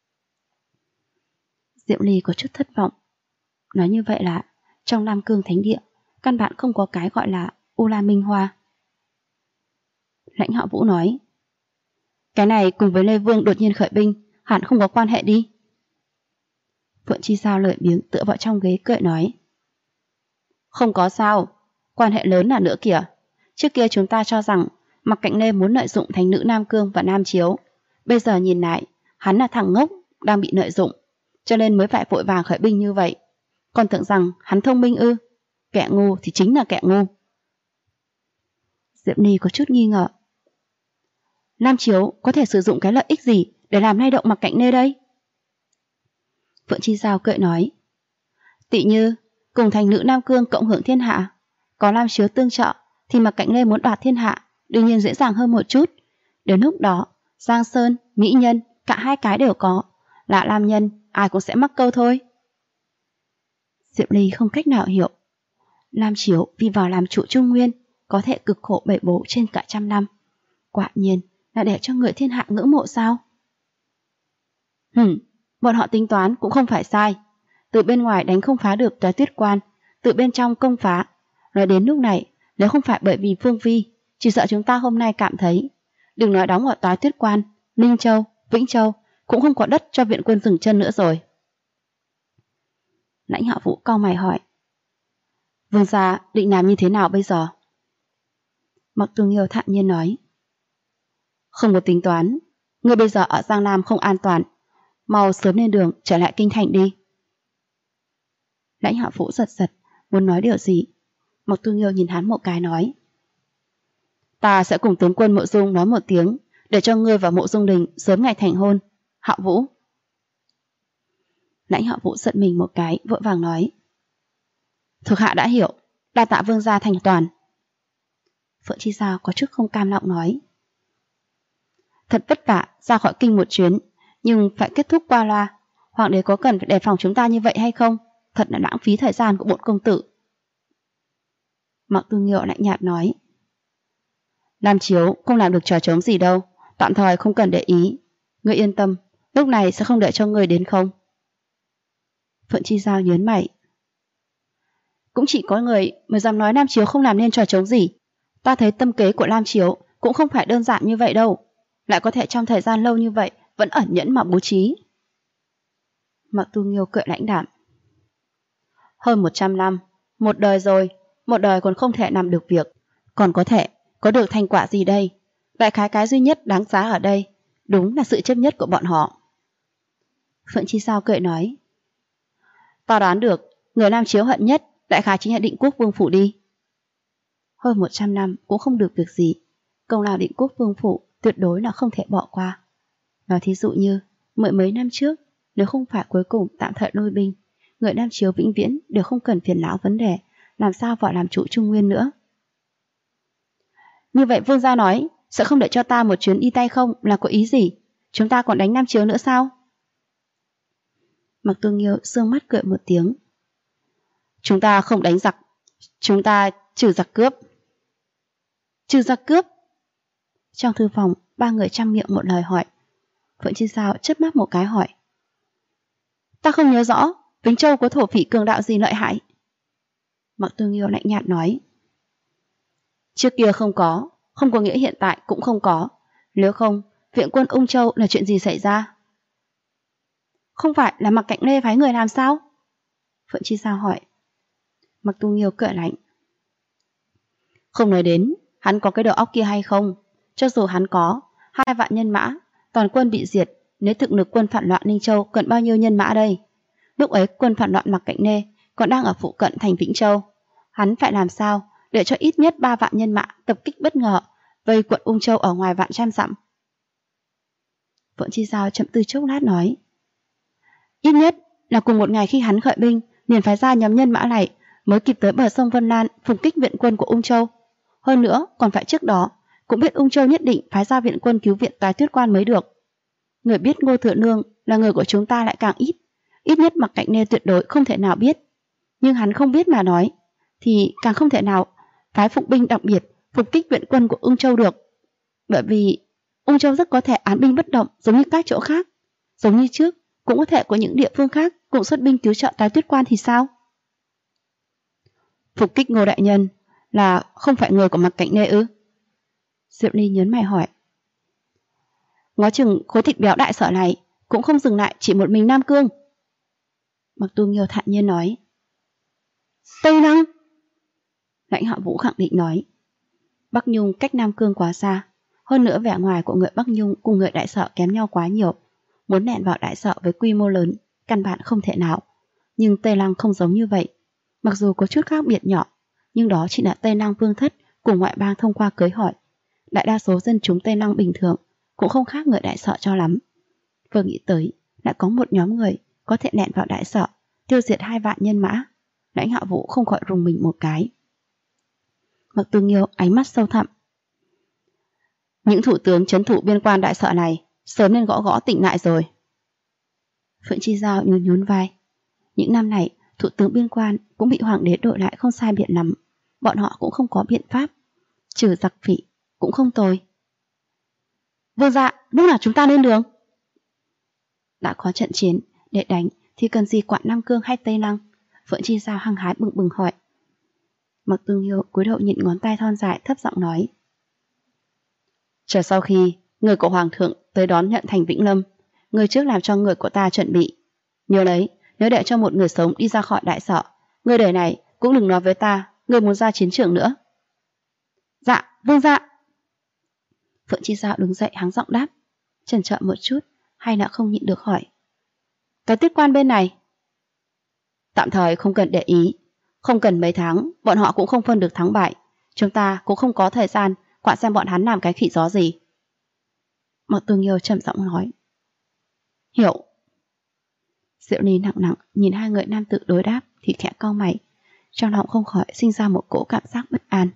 Diệu Ly có chút thất vọng. Nói như vậy là trong Nam Cương thánh địa căn bản không có cái gọi là U La Minh Hoa. Lãnh Hạ Vũ nói. Cái này cùng với Lê Vương đột nhiên khởi binh hẳn không có quan hệ đi. Phượng Chi Sao lười biếng tựa vào trong ghế cười nói. Không có sao, quan hệ lớn là nữa kìa. Trước kia chúng ta cho rằng Mạc Cạnh Lê muốn lợi dụng thánh nữ Nam Cương và Nam Chiếu. Bây giờ nhìn lại, hắn là thằng ngốc đang bị lợi dụng, cho nên mới phải vội vàng khởi binh như vậy. Còn tưởng rằng hắn thông minh ư? Kẻ ngu thì chính là kẻ ngu. Diệp Ni có chút nghi ngờ. Nam Chiếu có thể sử dụng cái lợi ích gì để làm lay động Mạc Cạnh Lê đây? Phượng Chi Giao cười nói. Tỉ như cùng thành nữ Nam Cương cộng hưởng thiên hạ, có Nam Chiếu tương trợ thì Mạc Cạnh Lê muốn đoạt thiên hạ đương nhiên dễ dàng hơn một chút. Đến lúc đó Giang Sơn, Mỹ Nhân, cả hai cái đều có, là nam nhân ai cũng sẽ mắc câu thôi. Diệp Ly không cách nào hiểu. Nam Chiếu vì vào làm chủ Trung Nguyên có thể cực khổ bể bổ trên cả 100 năm, quả nhiên là để cho người thiên hạ ngưỡng mộ sao? Bọn họ tính toán cũng không phải sai. Từ bên ngoài đánh không phá được Toái Tuyết Quan, từ bên trong công phá. Nói đến lúc này, nếu không phải bởi vì Phương Vi, chỉ sợ chúng ta hôm nay cảm thấy đừng nói đóng ở Toái Tuyết Quan, Ninh Châu, Vĩnh Châu cũng không có đất cho viện quân dừng chân nữa rồi. Lãnh Hạ Vũ cau mày hỏi. Vương gia định làm như thế nào bây giờ? Mạc Tư Nghiêu thản nhiên nói. Không có tính toán, ngươi bây giờ ở Giang Nam không an toàn, mau sớm lên đường trở lại kinh thành đi. Lãnh Hạ Vũ giật giật, muốn nói điều gì. Mạc Tư Nghiêu nhìn hắn một cái nói. Ta sẽ cùng tướng quân Mộ Dung nói một tiếng, để cho ngươi và Mộ Dung Đình sớm ngày thành hôn. Hạ Vũ. Lãnh Hạ Vũ giận mình một cái, vội vàng nói. Thuộc hạ đã hiểu, đa tạ vương gia thành toàn. Phượng Chi Giao có chút không cam lòng nói. Thật vất vả ra khỏi kinh một chuyến, nhưng phải kết thúc qua loa. Hoàng đế có cần phải đề phòng chúng ta như vậy hay không? Thật là lãng phí thời gian của bổn công tử. Mạc Tư Nghiêu lạnh nhạt nói. Nam Chiếu không làm được trò trống gì đâu, tạm thời không cần để ý. Ngươi yên tâm, lúc này sẽ không để cho ngươi đến không? Phượng Chi Giao nhớn mày. Cũng chỉ có người mới dám nói Nam Chiếu không làm nên trò trống gì. Ta thấy tâm kế của Nam Chiếu cũng không phải đơn giản như vậy đâu, lại có thể trong thời gian lâu như vậy vẫn ẩn nhẫn mà bố trí. Mạc Tu Nghiêu cười lãnh đạm. Hơn 100 năm, một đời rồi, một đời còn không thể làm được việc, còn có thể có được thành quả gì đây? Đại khái cái duy nhất đáng giá ở đây đúng là sự chấp nhất của bọn họ. Phượng Chi Sao cười nói. Ta đoán được người Nam Chiếu hận nhất đại khái chính là Định Quốc Vương Phủ đi. Hơn 100 năm cũng không được việc gì, công lao Định Quốc Vương Phủ tuyệt đối là không thể bỏ qua. Nói thí dụ như mấy năm trước, nếu không phải cuối cùng tạm thời lui binh, người Nam Chiếu vĩnh viễn đều không cần phiền não vấn đề làm sao vào làm chủ Trung Nguyên nữa. Như vậy vương gia nói Sợ không để cho ta một chuyến đi tay không là có ý gì? Chúng ta còn đánh Nam Chiếu nữa sao? Mạc Tu Nghiêu sương mắt cười một tiếng. Chúng ta không đánh giặc, chúng ta trừ giặc cướp. Trừ giặc cướp? Trong thư phòng, ba người trăm miệng một lời hỏi. Phượng Chi Sao chớp mắt một cái hỏi. Ta không nhớ rõ, Vĩnh Châu có thổ phỉ cường đạo gì lợi hại? Mạc Tu Nghiêu lạnh nhạt nói. Trước kia không có nghĩa hiện tại cũng không có. Nếu không, viện quân Ung Châu là chuyện gì xảy ra? Không phải là Mạc Cạnh Lê phái người làm sao? Phượng Chi Sao hỏi. Mạc Tu Nghiêu cười lạnh. Không nói đến hắn có cái đầu óc kia hay không, cho dù hắn có 2 vạn nhân mã, toàn quân bị diệt, nếu thực lực quân phản loạn Ninh Châu cần bao nhiêu nhân mã đây? Lúc ấy quân phản loạn Mạc Cạnh Lê còn đang ở phụ cận thành Vĩnh Châu, hắn phải làm sao để cho ít nhất 3 vạn nhân mã tập kích bất ngờ vây quận Ung Châu ở ngoài vạn trăm dặm? Phượng Chi Sao chậm tư chốc lát nói. Ít nhất là cùng một ngày khi hắn khởi binh liền phái ra nhóm nhân mã này mới kịp tới bờ sông Vân Lan phục kích viện quân của Ung Châu. Hơn nữa còn phải trước đó cũng biết Ung Châu nhất định phái ra viện quân cứu viện Toái Tuyết Quan mới được. Người biết Ngô Thừa Nương là người của chúng ta lại càng ít nhất Mạc Cạnh Lê tuyệt đối không thể nào biết. Nhưng hắn không biết mà nói, thì càng không thể nào phái phục binh đặc biệt phục kích viện quân của Ung Châu được. Bởi vì Ung Châu rất có thể án binh bất động giống như các chỗ khác, giống như trước cũng có thể có những địa phương khác cũng xuất binh cứu trợ Toái Tuyết Quan thì sao? Phục kích Ngô đại nhân là không phải người của Mạc Cạnh Lê ư? Diệu Ly nhớn mày hỏi. Ngó chừng khối thịt béo đại sở này cũng không dừng lại chỉ một mình Nam Cương. Mạc Tu Nghiêu thản nhiên nói. Tây Lăng. Lãnh Hạ Vũ khẳng định nói. Bắc Nhung cách Nam Cương quá xa, hơn nữa vẻ ngoài của người Bắc Nhung cùng người đại sở kém nhau quá nhiều, muốn nện vào đại sở với quy mô lớn căn bản không thể nào. Nhưng Tây Lăng không giống như vậy, mặc dù có chút khác biệt nhỏ, nhưng đó chỉ là Tây Lăng vương thất cùng ngoại bang thông qua cưới hỏi. Đại đa số dân chúng Tây Lăng bình thường cũng không khác người đại sở cho lắm. Vừa nghĩ tới lại có một nhóm người có thể nện vào đại sở, tiêu diệt 2 vạn nhân mã, Lãnh Hạ Vũ không khỏi rùng mình một cái. Mạc Tu Nghiêu ánh mắt sâu thẳm. Những thủ tướng trấn thủ biên quan đại sở này sớm nên gõ tỉnh lại rồi. Phượng Chi Giao nhún vai. Những năm này thủ tướng biên quan cũng bị hoàng đế đổi lại không sai biệt lắm, bọn họ cũng không có biện pháp, trừ giặc phỉ cũng không tồi. Vương dạ, lúc nào chúng ta lên đường? Đã có trận chiến để đánh thì cần gì quản Nam Cương hay Tây Lăng? Phượng Chi Giao hăng hái bừng bừng hỏi. Mạc Tu Nghiêu cúi đầu nhịn ngón tay thon dài thấp giọng nói. Chờ sau khi người của hoàng thượng tới đón nhận thành Vĩnh Lâm, người trước làm cho người của ta chuẩn bị. Nhớ đấy, nếu để cho một người sống đi ra khỏi đại sở, người đời này cũng đừng nói với ta người muốn ra chiến trường nữa. Dạ, vương dạ. Phượng Chi Giao đứng dậy hắng giọng đáp, chần chờ một chút, hay là không nhịn được hỏi. Cái Tuyết Quan bên này? Tạm thời không cần để ý, không cần mấy tháng, bọn họ cũng không phân được thắng bại. Chúng ta cũng không có thời gian quản xem bọn hắn làm cái khỉ gió gì. Mạc Tu Nghiêu trầm giọng nói. Hiểu. Diệu Ly nặng nặng nhìn 2 người nam tự đối đáp thì khẽ cau mày, trong lòng không khỏi sinh ra một cỗ cảm giác bất an.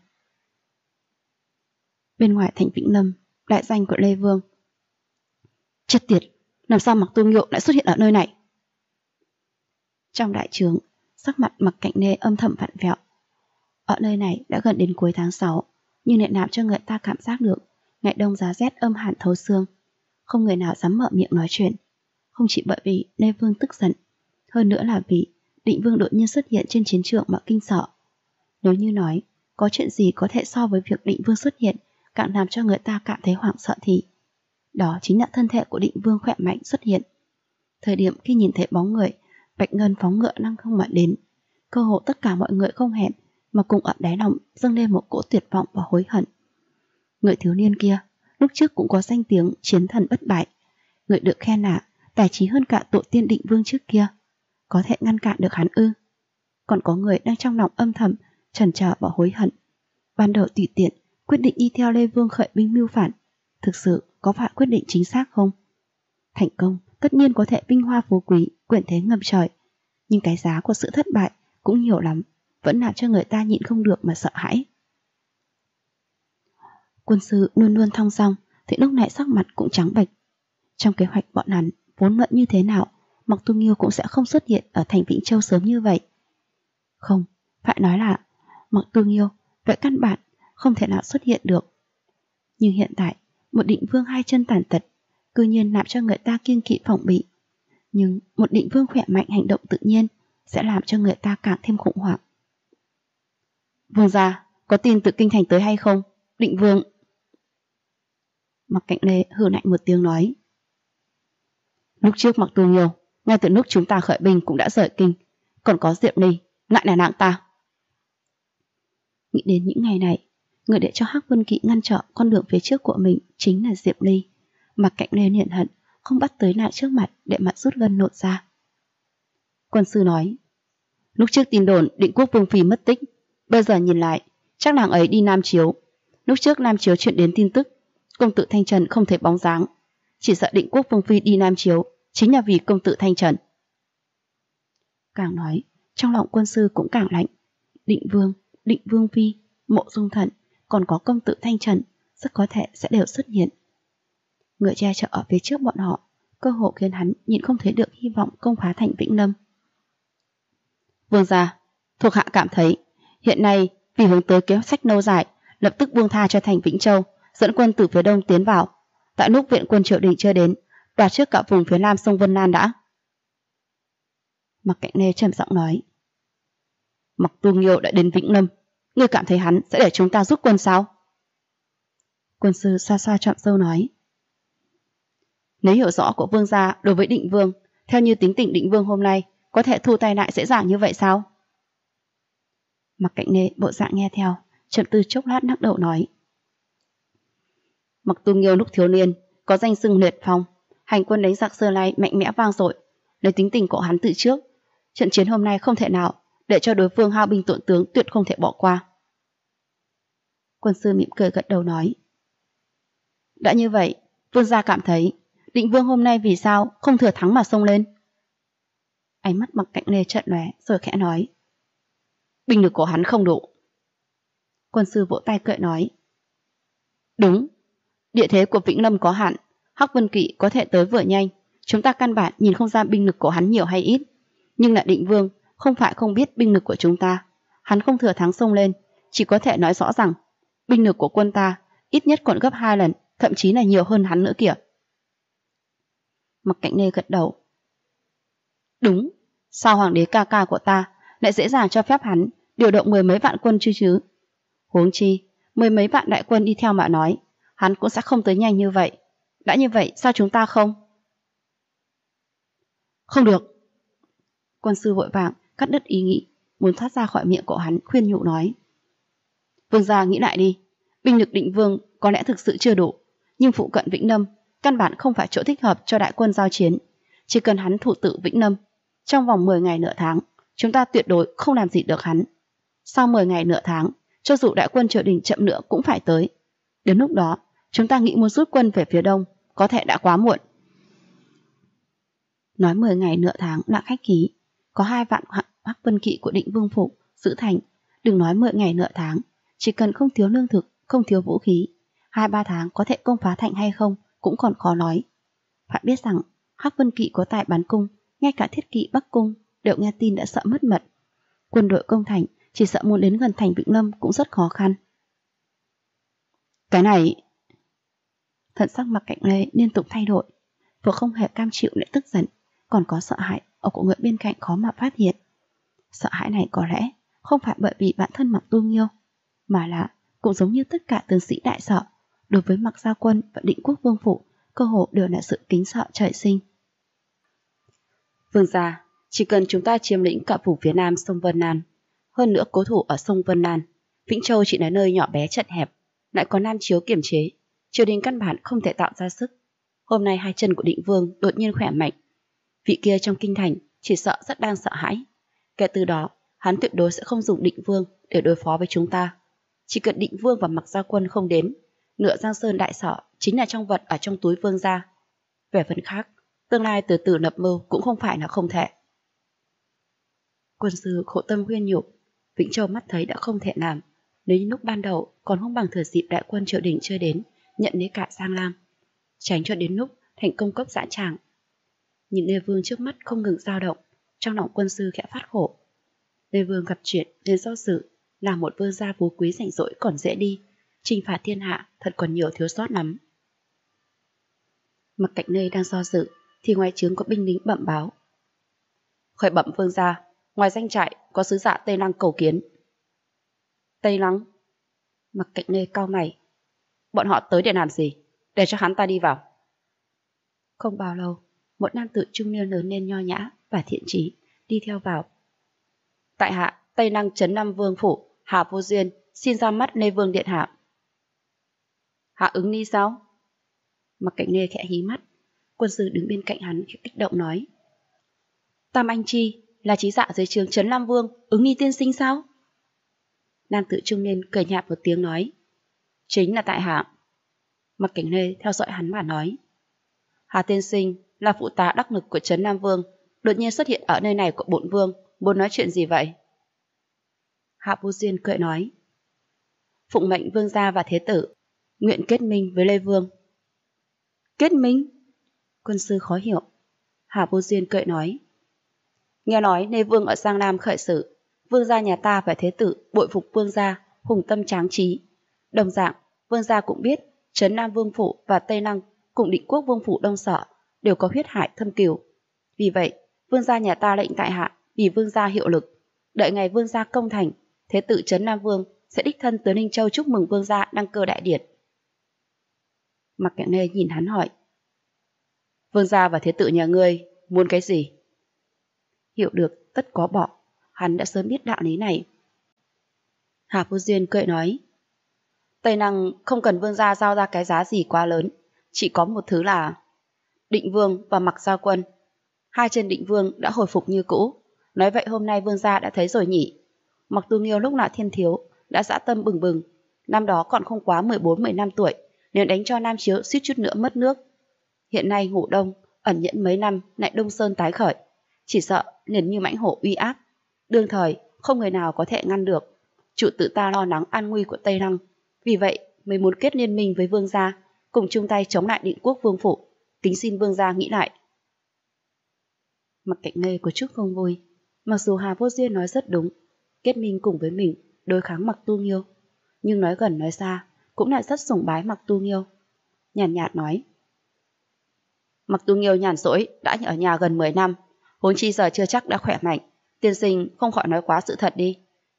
Bên ngoài thành Vĩnh Lâm, đại danh của Lê Vương. Chết tiệt, làm sao Mạc Tu Nghiêu lại xuất hiện ở nơi này? Trong đại trướng, sắc mặt Mạc Cạnh Lê âm thầm vặn vẹo. Ở nơi này đã gần đến cuối tháng 6, nhưng lại làm cho người ta cảm giác được ngày đông giá rét âm hàn thấu xương. Không người nào dám mở miệng nói chuyện, không chỉ bởi vì Lê Vương tức giận, hơn nữa là vì Định Vương đột nhiên xuất hiện trên chiến trường mà kinh sợ. Nếu như nói có chuyện gì có thể so với việc Định Vương xuất hiện càng làm cho người ta cảm thấy hoảng sợ thì đó chính là thân thể của Định Vương khỏe mạnh xuất hiện. Thời điểm khi nhìn thấy bóng người Bạch Ngân phóng ngựa lăng không mà đến, cơ hồ tất cả mọi người không hẹn mà cùng ở đáy lòng dâng lên một cỗ tuyệt vọng và hối hận. Người thiếu niên kia lúc trước cũng có danh tiếng chiến thần bất bại, người được khen là tài trí hơn cả tổ tiên Định Vương trước kia, có thể ngăn cản được hắn ư? Còn có người đang trong lòng âm thầm chần chờ và hối hận. Ban đầu tùy tiện quyết định đi theo Lê Vương khởi binh mưu phản, thực sự có phải quyết định chính xác không? Thành công tất nhiên có thể vinh hoa phú quý, quyền thế ngập trời, nhưng cái giá của sự thất bại cũng nhiều lắm, vẫn làm cho người ta nhịn không được mà sợ hãi. Quân sư luôn luôn thong dong thì lúc này sắc mặt cũng trắng bệch. Trong kế hoạch bọn hắn vốn luận như thế nào, Mạc Tu Nghiêu cũng sẽ không xuất hiện ở thành Vĩnh Châu sớm như vậy. Không, phải nói là Mạc Tu Nghiêu vậy căn bản không thể nào xuất hiện được. Nhưng hiện tại, một định vương hai chân tàn tật, cư nhiên làm cho người ta kiêng kỵ phòng bị. Nhưng một định vương khỏe mạnh hành động tự nhiên sẽ làm cho người ta càng thêm khủng hoảng. Vương gia, có tin từ kinh thành tới hay không? Định vương. Mạc Cạnh Lê hừ lạnh một tiếng nói. Lúc trước Mạc Tu Nghiêu, ngay từ lúc chúng ta khởi binh cũng đã rời kinh, còn có Diệp Ly, lại là nàng ta. Nghĩ đến những ngày này, người để cho Hắc Vân Kỵ ngăn trở con đường phía trước của mình chính là Diệp Ly. Mạc Cạnh Lê liền hận, không bắt tới lại trước mặt để mặt rút gân nộn ra. Quân sư nói, lúc trước tin đồn Định Quốc Vương Phi mất tích, bây giờ nhìn lại, chắc nàng ấy đi Nam Chiếu. Lúc trước Nam Chiếu chuyện đến tin tức, công tử Thanh Trần không thấy bóng dáng, chỉ sợ Định Quốc Vương Phi đi Nam Chiếu chính là vì công tử Thanh Trần. Càng nói, trong lòng quân sư cũng càng lạnh. Định Vương Phi, Mộ Dung Thận, còn có công tử Thanh Trần, rất có thể sẽ đều xuất hiện. Người che chở ở phía trước bọn họ, cơ hội khiến hắn nhìn không thấy được hy vọng công phá thành Vĩnh Lâm. Vương gia, thuộc hạ cảm thấy, hiện nay vì hướng tới kế hoạch lâu dài, lập tức buông tha cho thành Vĩnh Châu, dẫn quân từ phía đông tiến vào. Tại lúc viện quân Triệu Đình chưa đến, đoạt trước cả vùng phía nam sông Vân Lan đã. Mạc Cạnh Lê trầm giọng nói. Mạc Tu Nghiêu đã đến Vĩnh Lâm, ngươi cảm thấy hắn sẽ để chúng ta rút quân sao? Quân sư xoa xoa trọm râu nói. Nếu hiểu rõ của vương gia đối với Định Vương, theo như tính tình Định Vương hôm nay, có thể thu tay lại dễ dàng như vậy sao? Mạc Cạnh Lê bộ dạng nghe theo, trầm tư chốc lát lắc đầu nói. Mạc Tu Nghiêu lúc thiếu niên có danh xưng liệt phong, hành quân đánh giặc Sơ Lai mạnh mẽ vang dội. Lấy tính tình của hắn từ trước, trận chiến hôm nay không thể nào để cho đối phương hao binh tổn tướng, tuyệt không thể bỏ qua. Quân sư mỉm cười gật đầu nói. Đã như vậy, vương gia cảm thấy Định Vương hôm nay vì sao không thừa thắng mà xông lên? Ánh mắt Mạc Cạnh Lê trợn lóe rồi khẽ nói. Binh lực của hắn không đủ. Quân sư vỗ tay cười nói. Đúng, địa thế của Vĩnh Lâm có hạn, Hắc Vân Kỵ có thể tới vừa nhanh, chúng ta căn bản nhìn không ra binh lực của hắn nhiều hay ít. Nhưng là Định Vương không phải không biết binh lực của chúng ta, hắn không thừa thắng xông lên, chỉ có thể nói rõ rằng binh lực của quân ta ít nhất còn gấp 2 lần, thậm chí là nhiều hơn hắn nữa kìa. Mạc Cạnh Lê gật đầu. Đúng, sao hoàng đế ca ca của ta lại dễ dàng cho phép hắn điều động 10 mấy vạn quân chứ? Huống chi, 10 mấy vạn đại quân đi theo mà nói, hắn cũng sẽ không tới nhanh như vậy. Đã như vậy, sao chúng ta không? Không được. Quân sư vội vàng cắt đứt ý nghĩ, muốn thoát ra khỏi miệng của hắn, khuyên nhủ nói. Vương gia nghĩ lại đi, binh lực Định Vương có lẽ thực sự chưa đủ, nhưng phụ cận Vĩnh Lâm căn bản không phải chỗ thích hợp cho đại quân giao chiến. Chỉ cần hắn thủ tự Vĩnh Lâm, trong vòng 10 ngày nửa tháng, chúng ta tuyệt đối không làm gì được hắn. Sau 10 ngày nửa tháng, cho dù đại quân Triều Đình chậm nữa cũng phải tới. Đến lúc đó, chúng ta nghĩ muốn rút quân về phía đông, có thể đã quá muộn. Nói 10 ngày nửa tháng là khách khí, có 2 vạn Hắc Vân Kỵ của Định Vương phủ giữ thành, đừng nói 10 ngày nửa tháng, chỉ cần không thiếu lương thực, không thiếu vũ khí, 2-3 tháng có thể công phá thành hay không cũng còn khó nói. Phải biết rằng Hắc Vân Kỵ có tài bắn cung, ngay cả thiết kỵ Bắc Cung đều nghe tin đã sợ mất mật. Quân đội công thành chỉ sợ muốn đến gần thành Vĩnh Lâm cũng rất khó khăn. Cái này... Thần sắc Mạc Cạnh Lê liên tục thay đổi, vừa không hề cam chịu lại tức giận, còn có sợ hãi ở của người bên cạnh khó mà phát hiện. Sợ hãi này có lẽ không phải bởi vì bản thân Mạc Tu Nghiêu, mà là cũng giống như tất cả tướng sĩ đại sở, đối với Mạc Gia Quân và Định Quốc Vương phủ, cơ hồ đều là sự kính sợ trời sinh. Vương gia, chỉ cần chúng ta chiếm lĩnh cả vùng phía nam sông Vân Lan, hơn nữa cố thủ ở sông Vân Lan, Vĩnh Châu chỉ là nơi nhỏ bé chật hẹp, lại có Nam Chiếu kiểm chế, triều đình căn bản không thể tạo ra sức. Hôm nay hai chân của Định Vương đột nhiên khỏe mạnh, vị kia trong kinh thành chỉ sợ rất đang sợ hãi. Kể từ đó, hắn tuyệt đối sẽ không dùng Định Vương để đối phó với chúng ta. Chỉ cần Định Vương và Mạc Gia Quân không đến, nửa Giang Sơn đại sở chính là trong vật ở trong túi vương gia. Về phần khác, tương lai từ từ lập mưu cũng không phải là không thể. Quân sư khổ tâm khuyên nhủ, Vĩnh Châu mắt thấy đã không thể làm, Nếu như lúc ban đầu còn không bằng thừa dịp đại quân Triệu Đình chưa đến, nhận lấy cả Giang Lam, tránh cho đến lúc thành công cốc dã tràng. Nhìn Lê Vương trước mắt không ngừng dao động, trong lòng quân sư khẽ phát khổ. Lê Vương gặp chuyện nên do dự, là một vương gia phú quý rảnh rỗi còn dễ đi, chinh phạt thiên hạ thật còn nhiều thiếu sót lắm. Mặc Cạnh Lê đang do dự thì ngoài trướng có binh lính bẩm báo. Khởi bẩm vương gia, ngoài danh trại có sứ giả Tây Lăng cầu kiến. Tây Lăng? Mặc Cạnh Lê cau mày. Bọn họ tới để làm gì? Để cho hắn ta đi vào. Không bao lâu, một nam tử trung niên lớn lên nho nhã và thiện chí đi theo vào. Tại hạ Tây Lăng Trấn Nam Vương phủ Hà Vô Duyên xin ra mắt Lê Vương điện hạ. Hạ ứng ni sao? Mặc Cạnh Lê khẽ hí mắt. Quân sư đứng bên cạnh hắn kích động nói. Tam Anh Chi là trí dạ dưới trướng Trấn Nam Vương ứng nghi tiên sinh sao? Nam tử trung niên cười nhạt một tiếng nói. Chính là tại hạ. Mặc Cảnh Lê theo dõi hắn mà nói. Hà tiên sinh là phụ tá đắc lực của Trấn Nam Vương, đột nhiên xuất hiện ở nơi này của bổn vương, muốn nói chuyện gì vậy? Hạ Vô Duyên cười nói. Phụng mệnh vương gia và thế tử, nguyện kết minh với Lê Vương. Kết minh? Quân sư khó hiểu. Hà Vô Duyên cười nói. Nghe nói Lê Vương ở Giang Nam khởi sự, vương gia nhà ta và thế tử bội phục vương gia, hùng tâm tráng trí. Đồng dạng, vương gia cũng biết Trấn Nam Vương phủ và Tây Lăng cùng Định Quốc Vương phủ Đông Sở đều có huyết hải thâm cừu. Vì vậy, vương gia nhà ta lệnh tại hạ vì vương gia hiệu lực, đợi ngày vương gia công thành, thế tử Trấn Nam Vương sẽ đích thân tới Ninh Châu chúc mừng vương gia đăng cơ đại điển. Mặc Cạnh Lê nhìn hắn hỏi. Vương gia và thế tử nhà ngươi muốn cái gì? Hiểu được tất có bỏ, hắn đã sớm biết đạo lý này. Hà Vô Duyên cười nói. Tây Lăng không cần vương gia giao ra cái giá gì quá lớn, chỉ có một thứ là Định Vương và Mặc Gia Quân. Hai chân Định Vương đã hồi phục như cũ, nói vậy hôm nay vương gia đã thấy rồi nhỉ. Mặc Tu Nghiêu lúc nào thiên thiếu đã dã tâm bừng bừng, năm đó còn không quá 14-15 tuổi, nếu đánh cho Nam Chiếu suýt chút nữa mất nước. Hiện nay ngủ đông, ẩn nhẫn mấy năm lại Đông Sơn tái khởi, chỉ sợ liền như mãnh hổ uy áp, đương thời không người nào có thể ngăn được. Chủ tử ta lo lắng an nguy của Tây Lăng, vì vậy mới muốn kết liên minh với vương gia, cùng chung tay chống lại Định Quốc Vương phủ, kính xin vương gia nghĩ lại. Mặc Cạnh Lê có chút không vui, mặc dù Hà Vô Duyên nói rất đúng, kết minh cùng với mình đối kháng Mặc Tu Nghiêu, nhưng nói gần nói xa cũng lại rất sùng bái Mặc Tu Nghiêu. Nhàn nhạt nói. Mặc Tu Nghiêu nhàn rỗi đã ở nhà gần 10 năm, huống chi giờ chưa chắc đã khỏe mạnh, tiên sinh không khỏi nói quá sự thật đi.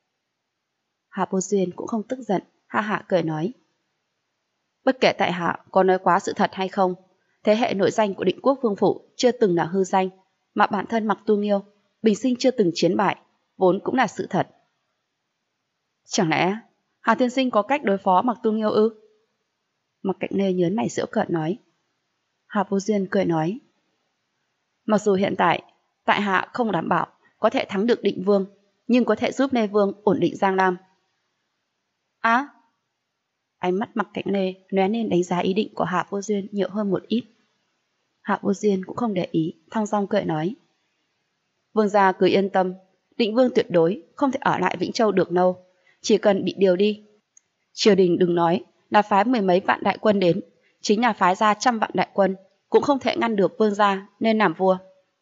Hà Vô Duyên cũng không tức giận, ha hạ cười nói. Bất kể tại hạ có nói quá sự thật hay không, thế hệ nội danh của Định Quốc Vương phủ chưa từng là hư danh, mà bản thân Mặc Tu Nghiêu bình sinh chưa từng chiến bại, vốn cũng là sự thật. Chẳng lẽ Hà tiên sinh có cách đối phó Mặc Tu Nghiêu ư? Mặc Cạnh Lê nhớn mày giễu cợt nói. Hà Vô Duyên cười nói. Mặc dù hiện tại tại hạ không đảm bảo có thể thắng được Định Vương, nhưng có thể giúp Lê Vương ổn định Giang Nam. Á! Ánh mắt Mặc Cạnh Lê lóe lên đánh giá ý định của Hạ Vô Duyên nhiều hơn một ít. Hạ Vô Duyên cũng không để ý, thong dong cười nói. Vương gia cứ yên tâm, Định Vương tuyệt đối không thể ở lại Vĩnh Châu được đâu, chỉ cần bị điều đi. Triều đình đừng nói là phái 10 mấy vạn đại quân đến, chính là phái ra 100 vạn đại quân cũng không thể ngăn được vương gia nên làm vua.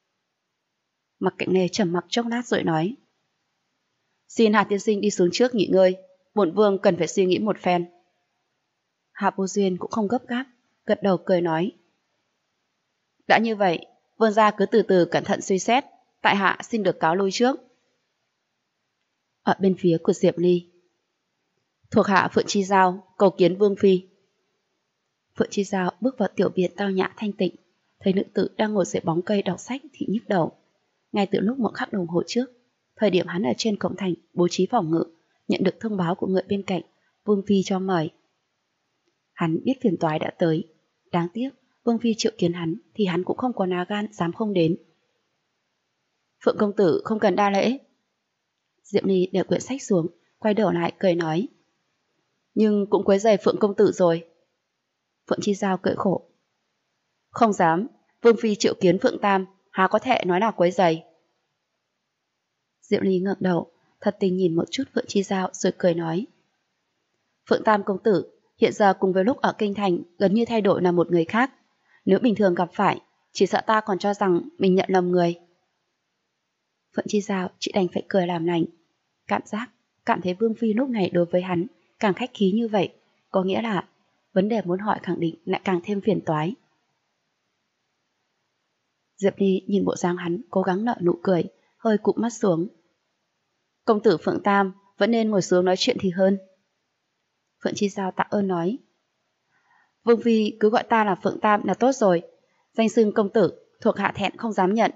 Mặc Cạnh Lê trầm mặc chốc lát rồi nói. Xin Hà tiên sinh đi xuống trước nghỉ ngơi, bổn vương cần phải suy nghĩ một phen. Hạ Vô Duyên cũng không gấp gáp, gật đầu cười nói. Đã như vậy, vương gia cứ từ từ cẩn thận suy xét, tại hạ xin được cáo lui trước. Ở bên phía của Diệp Ly. Thuộc hạ Phượng Chi Giao cầu kiến vương phi. Phượng Chi Giao bước vào tiểu viện tao nhã thanh tịnh, thấy nữ tử đang ngồi dưới bóng cây đọc sách thì nhức đầu. Ngay từ lúc một khắc đồng hồ trước, thời điểm hắn ở trên cổng thành bố trí phòng ngự, nhận được thông báo của người bên cạnh, vương phi cho mời. Hắn biết phiền toái đã tới, đáng tiếc vương phi triệu kiến hắn thì hắn cũng không có lá gan dám không đến. Phượng công tử không cần đa lễ. Diệm Ly để quyển sách xuống, quay đầu lại cười nói. Nhưng cũng quấy rầy Phượng công tử rồi. Phượng Chi Giao cười khổ. Không dám, vương phi triệu kiến Phượng Tam, há có thể nói là quấy rầy. Diệm Ly ngẩng đầu, thật tình nhìn một chút Phượng Chi Giao rồi cười nói. Phượng Tam công tử hiện giờ cùng với lúc ở kinh thành gần như thay đổi là một người khác. Nếu bình thường gặp phải, chỉ sợ ta còn cho rằng mình nhận lầm người. Phượng Chi Giao chỉ đành phải cười làm lành. Cảm thấy Vương Phi lúc này đối với hắn càng khách khí như vậy, có nghĩa là vấn đề muốn hỏi khẳng định lại càng thêm phiền toái. Diệp Ly nhìn bộ dáng hắn cố gắng nở nụ cười, hơi cụp mắt xuống. Công tử Phượng Tam vẫn nên ngồi xuống nói chuyện thì hơn. Phượng Chi Giao tạ ơn nói. Vương Phi cứ gọi ta là Phượng Tam là tốt rồi, danh xưng công tử thuộc hạ thẹn không dám nhận.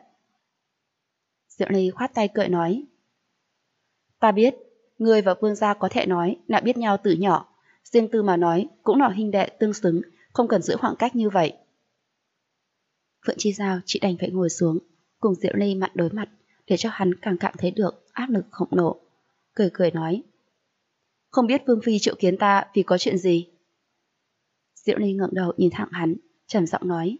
Diệp Ly khoát tay cười nói. Ta biết, ngươi và Vương gia có thể nói là biết nhau từ nhỏ, riêng tư mà nói cũng là huynh đệ tương xứng, không cần giữ khoảng cách như vậy. Phượng Chi Giao chỉ đành phải ngồi xuống, cùng Diệp Ly mặt đối mặt, để cho hắn càng cảm thấy được áp lực khổng lồ. Cười cười nói. Không biết Vương Phi triệu kiến ta vì có chuyện gì? Diệp Ly ngẩng đầu nhìn thẳng hắn, trầm giọng nói.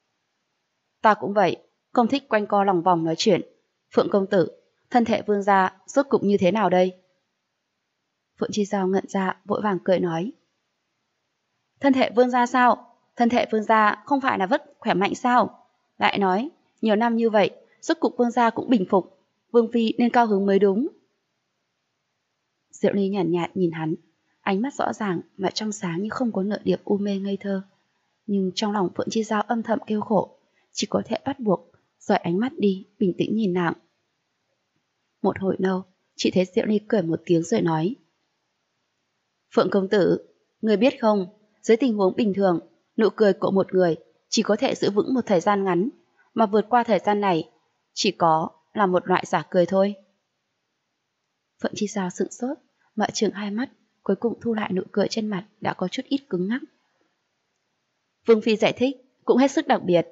Ta cũng vậy, không thích quanh co lòng vòng nói chuyện. Phượng công tử, thân thể Vương gia rốt cục như thế nào đây? Phượng Chi Giao ngẩn ra, vội vàng cười nói. Thân thể Vương gia sao? Thân thể Vương gia không phải là rất khỏe mạnh sao? Lại nói, nhiều năm như vậy, rốt cục Vương gia cũng bình phục, Vương Phi nên cao hứng mới đúng. Diệu Ly nhàn nhạt nhìn hắn, ánh mắt rõ ràng mà trong sáng như không có nửa điểm u mê ngây thơ. Nhưng trong lòng Phượng Chi Giao âm thầm kêu khổ, chỉ có thể bắt buộc dời ánh mắt đi, bình tĩnh nhìn nàng. Một hồi lâu, chỉ thấy Diệu Ly cười một tiếng rồi nói. Phượng công tử, người biết không, dưới tình huống bình thường, nụ cười của một người chỉ có thể giữ vững một thời gian ngắn, mà vượt qua thời gian này, chỉ có là một loại giả cười thôi. Phượng Chi Giao sững sốt, mở trừng hai mắt, cuối cùng thu lại nụ cười trên mặt đã có chút ít cứng ngắc. Vương Phi giải thích cũng hết sức đặc biệt.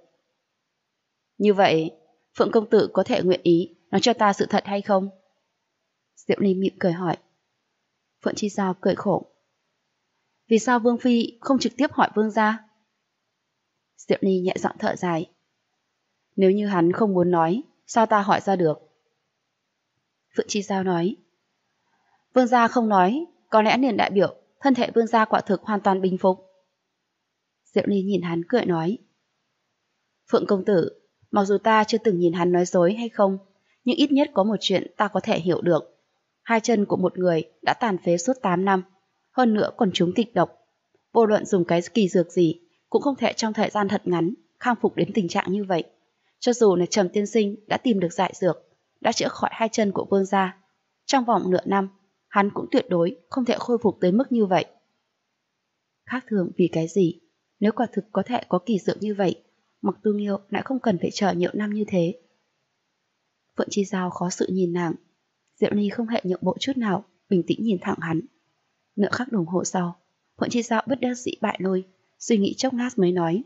Như vậy, Phượng công tử có thể nguyện ý nói cho ta sự thật hay không? Diệu Ly mỉm cười hỏi. Phượng Chi Giao cười khổ. Vì sao Vương Phi không trực tiếp hỏi Vương gia? Diệu Ly nhẹ giọng thở dài. Nếu như hắn không muốn nói, sao ta hỏi ra được? Phượng Chi Giao nói. Vương gia không nói, có lẽ liền đại biểu thân thể Vương gia quả thực hoàn toàn bình phục. Diệu Ly nhìn hắn cười nói. Phượng công tử, mặc dù ta chưa từng nhìn hắn nói dối hay không, nhưng ít nhất có một chuyện ta có thể hiểu được. Hai chân của một người đã tàn phế suốt 8 năm, hơn nữa còn trúng kịch độc. Vô luận dùng cái kỳ dược gì, cũng không thể trong thời gian thật ngắn khang phục đến tình trạng như vậy. Cho dù là Trầm tiên sinh đã tìm được giải dược, đã chữa khỏi hai chân của Vương gia, trong vòng nửa năm, hắn cũng tuyệt đối không thể khôi phục tới mức như vậy. Khác thường vì cái gì? Nếu quả thực có thể có kỳ dược như vậy, Mặc Tu Nghiêu lại không cần phải chờ nhiều năm như thế. Phượng Chi Giao khó xử nhìn nàng. Diệu Ly không hề nhượng bộ chút nào, bình tĩnh nhìn thẳng hắn. Nửa khắc đồng hồ sau, Phượng Chi Giao bất đắc dĩ bại lôi, suy nghĩ chốc lát mới nói.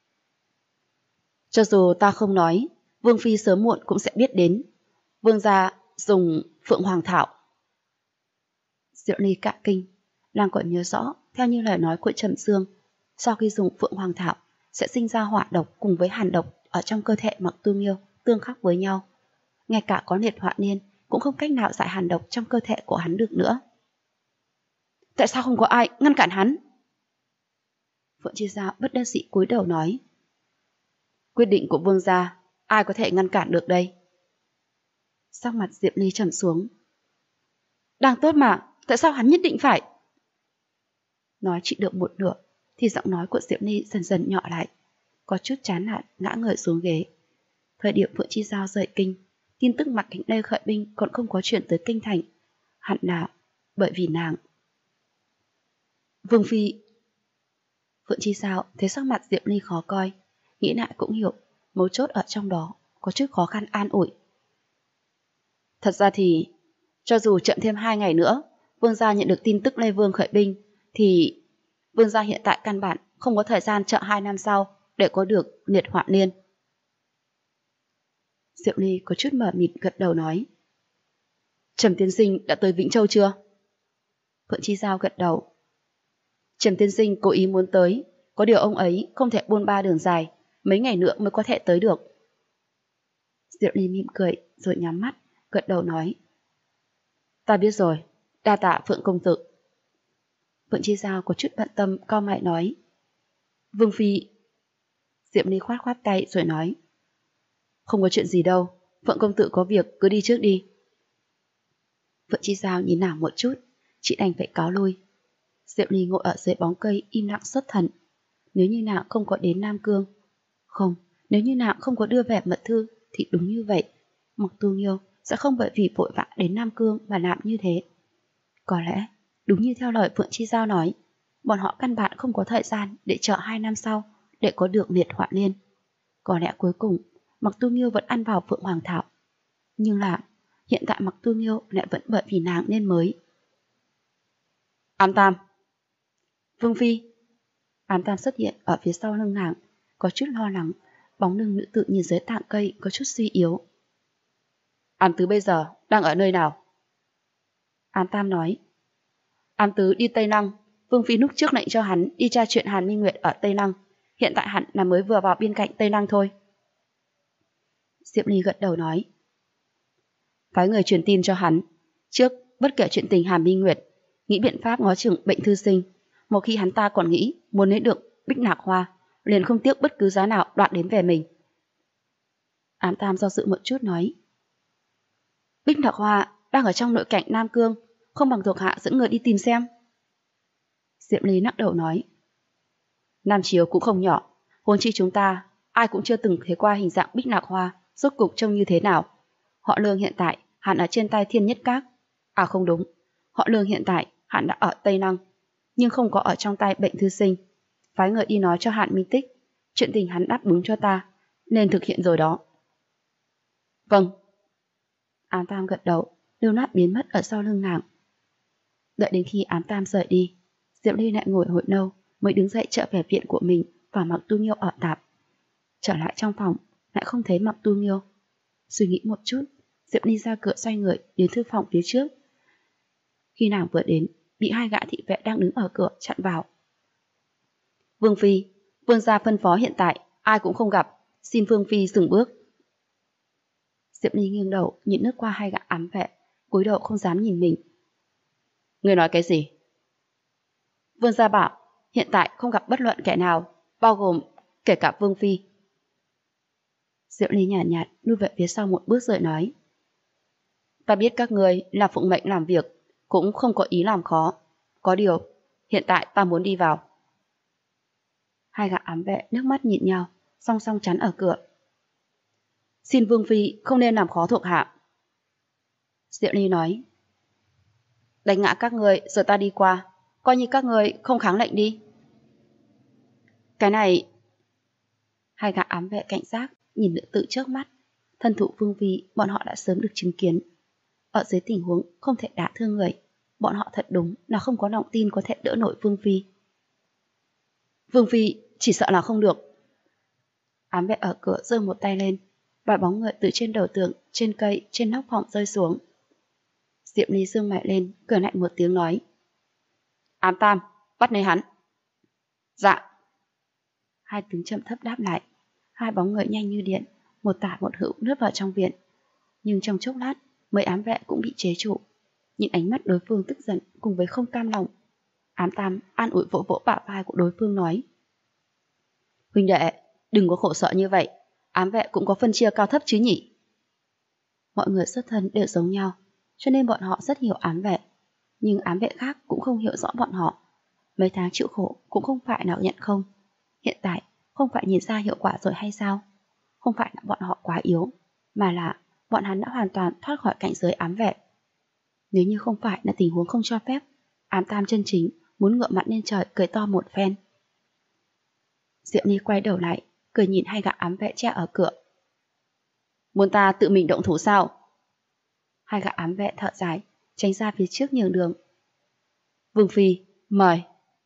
Cho dù ta không nói, Vương Phi sớm muộn cũng sẽ biết đến. Vương gia dùng Phượng Hoàng Thảo. Diệu Ly cả kinh, nàng còn nhớ rõ, theo như lời nói của Trầm Dương, sau khi dùng Phượng Hoàng Thảo sẽ sinh ra hỏa độc cùng với hàn độc ở trong cơ thể Mặc Tu Nghiêu tương khắc với nhau. Ngay cả có liệt họa niên cũng không cách nào giải hàn độc trong cơ thể của hắn được nữa. Tại sao không có ai ngăn cản hắn? Phượng Chi Giao bất đắc dĩ cúi đầu nói. Quyết định của Vương gia, ai có thể ngăn cản được đây? Sắc mặt Diệp Ly trầm xuống. Đang tốt mà, tại sao hắn nhất định phải? Nói chỉ được một nửa, thì giọng nói của Diệp Ly dần dần nhỏ lại, có chút chán nản ngã người xuống ghế. Thời điểm Phượng Chi Giao rời kinh, tin tức Mạc Cảnh Lê khởi binh còn không có chuyển tới kinh thành. Hẳn là bởi vì nàng. Vương Phi. Phượng Chi Giao thấy sắc mặt Diệp Ly khó coi, nghĩ lại cũng hiểu, mấu chốt ở trong đó, có chút khó khăn an ủi. Thật ra thì, cho dù chậm thêm 2 ngày nữa, Vương gia nhận được tin tức Lê Vương khởi binh, thì Vương gia hiện tại căn bản không có thời gian chờ 2 năm sau để có được liệt họa niên. Diệu Ly có chút mờ mịt gật đầu nói. Trầm tiên sinh đã tới Vĩnh Châu chưa? Phượng Chi Giao gật đầu. Trầm tiên sinh cố ý muốn tới, có điều ông ấy không thể buôn ba đường dài, mấy ngày nữa mới có thể tới được. Diệu Ly mỉm cười rồi nhắm mắt, gật đầu nói. Ta biết rồi, đa tạ Phượng công tử. Phượng Chi Giao có chút bận tâm cau mày nói. Vương Phi. Diệp Ly khoát khoát tay rồi nói. Không có chuyện gì đâu, Phượng công tử có việc cứ đi trước đi. Phượng Chi Giao nhìn nàng một chút, chị đành phải cáo lui. Diệp Ly ngồi ở dưới bóng cây im lặng xuất thần. Nếu như nàng không có đến Nam Cương, không, nếu như nàng không có đưa về mật thư thì đúng như vậy, Mặc Tu Nghiêu sẽ không bởi vì vội vã đến Nam Cương mà làm như thế. Có lẽ, đúng như theo lời Phượng Chi Giao nói, bọn họ căn bản không có thời gian để chờ 2 năm sau để có được liệt họa liên. Có lẽ cuối cùng, Mặc Tu Nghiêu vẫn ăn vào Phượng Hoàng Thảo. Nhưng là, hiện tại Mặc Tu Nghiêu lại vẫn bởi vì nàng nên mới. Ám Tam. Vương Phi. Ám Tam xuất hiện ở phía sau lưng nàng, có chút lo lắng, bóng lưng nữ tự nhìn dưới tạng cây có chút suy yếu. Ám Tứ bây giờ đang ở nơi nào? Ám Tam nói. Ám Tứ đi Tây Lăng, Vương Phi lúc trước lệnh cho hắn đi tra chuyện Hàn Minh Nguyệt ở Tây Lăng, hiện tại hắn là mới vừa vào bên cạnh Tây Lăng thôi. Diệp Ly gật đầu nói. Phái người truyền tin cho hắn, trước bất kể chuyện tình Hàn Minh Nguyệt, nghĩ biện pháp ngó chừng bệnh thư sinh. Một khi hắn ta còn nghĩ muốn lấy được Bích Lạc Hoa, liền không tiếc bất cứ giá nào đoạn đến về mình. Ám Tam do dự một chút nói. Bích Lạc Hoa đang ở trong nội cảnh Nam Cương, không bằng thuộc hạ dẫn người đi tìm xem. Diệp Ly lắc đầu nói. Nam Chiếu cũng không nhỏ, huống chi chúng ta ai cũng chưa từng thấy qua hình dạng Bích Lạc Hoa rốt cục trông như thế nào. Họ Lương hiện tại hẳn ở trên tay Thiên Nhất Các. À không đúng, họ Lương hiện tại hẳn đã ở Tây Lăng, nhưng không có ở trong tay bệnh thư sinh. Phái người đi nói cho Hạn Minh Tích, chuyện tình hắn đáp ứng cho ta, nên thực hiện rồi đó. Vâng. Ám Tam gật đầu, lưu loát biến mất ở sau lưng nàng. Đợi đến khi Ám Tam rời đi, Diệp Ly lại ngồi hồi lâu mới đứng dậy trở về viện của mình và Mặc Tu Nghiêu ở tạp. Trở lại trong phòng, lại không thấy Mặc Tu Nghiêu. Suy nghĩ một chút, Diệp Ly ra cửa xoay người đến thư phòng phía trước. Khi nàng vừa đến, bị 2 gã thị vệ đang đứng ở cửa chặn vào. Vương Phi, vương gia phân phó hiện tại ai cũng không gặp, xin Vương Phi dừng bước. Diệp Ly nghiêng đầu nhìn lướt qua 2 gã ám vệ, cúi đầu không dám nhìn mình. Ngươi nói cái gì? Vương gia bảo hiện tại không gặp bất luận kẻ nào, bao gồm kể cả Vương Phi. Diệp Ly nhàn nhạt lui về phía sau một bước rồi nói. Ta biết các ngươi là phụng mệnh làm việc, cũng không có ý làm khó. Có điều, hiện tại ta muốn đi vào. 2 gã ám vệ nước mắt nhìn nhau, song song chắn ở cửa. Xin Vương Phi không nên làm khó thuộc hạ. Diệp Ly nói. Đánh ngã các ngươi rồi ta đi qua, coi như các ngươi không kháng lệnh đi. Cái này... 2 gã ám vệ cảnh giác nhìn nữ tự trước mắt. Thân thủ Vương Phi bọn họ đã sớm được chứng kiến. Ở dưới tình huống không thể đả thương người, bọn họ thật đúng là không có lòng tin có thể đỡ nổi Vương Phi. Vương Phi chỉ sợ là không được. Ám vệ ở cửa giơ một tay lên, vài bóng người từ trên đầu tường, trên cây, trên nóc phòng rơi xuống. Diệp Ly dương mày lên, cười lạnh một tiếng nói. Ám Tam, bắt lấy hắn. Dạ. 2 tiếng chậm thấp đáp lại. 2 bóng người nhanh như điện, một tả một hữu lướt vào trong viện. Nhưng trong chốc lát, mấy ám vệ cũng bị chế trụ. Nhìn ánh mắt đối phương tức giận cùng với không cam lòng, Ám Tam an ủi vỗ vỗ bả vai của đối phương nói. Huynh đệ, đừng có khổ sở như vậy, ám vệ cũng có phân chia cao thấp chứ nhỉ. Mọi người xuất thân đều giống nhau, cho nên bọn họ rất hiểu ám vệ. Nhưng ám vệ khác cũng không hiểu rõ bọn họ. Mấy tháng chịu khổ cũng không phải nào nhận không. Hiện tại không phải nhìn ra hiệu quả rồi hay sao? Không phải là bọn họ quá yếu, mà là bọn hắn đã hoàn toàn thoát khỏi cảnh giới ám vệ. Nếu như không phải là tình huống không cho phép, Ám Tam chân chính muốn ngựa mặt lên trời cười to một phen. Diệp Ly quay đầu lại, cười nhìn 2 gã ám vệ che ở cửa. Muốn ta tự mình động thủ sao? 2 gã ám vệ thở dài, tránh ra phía trước nhường đường. Vương Phi, mời.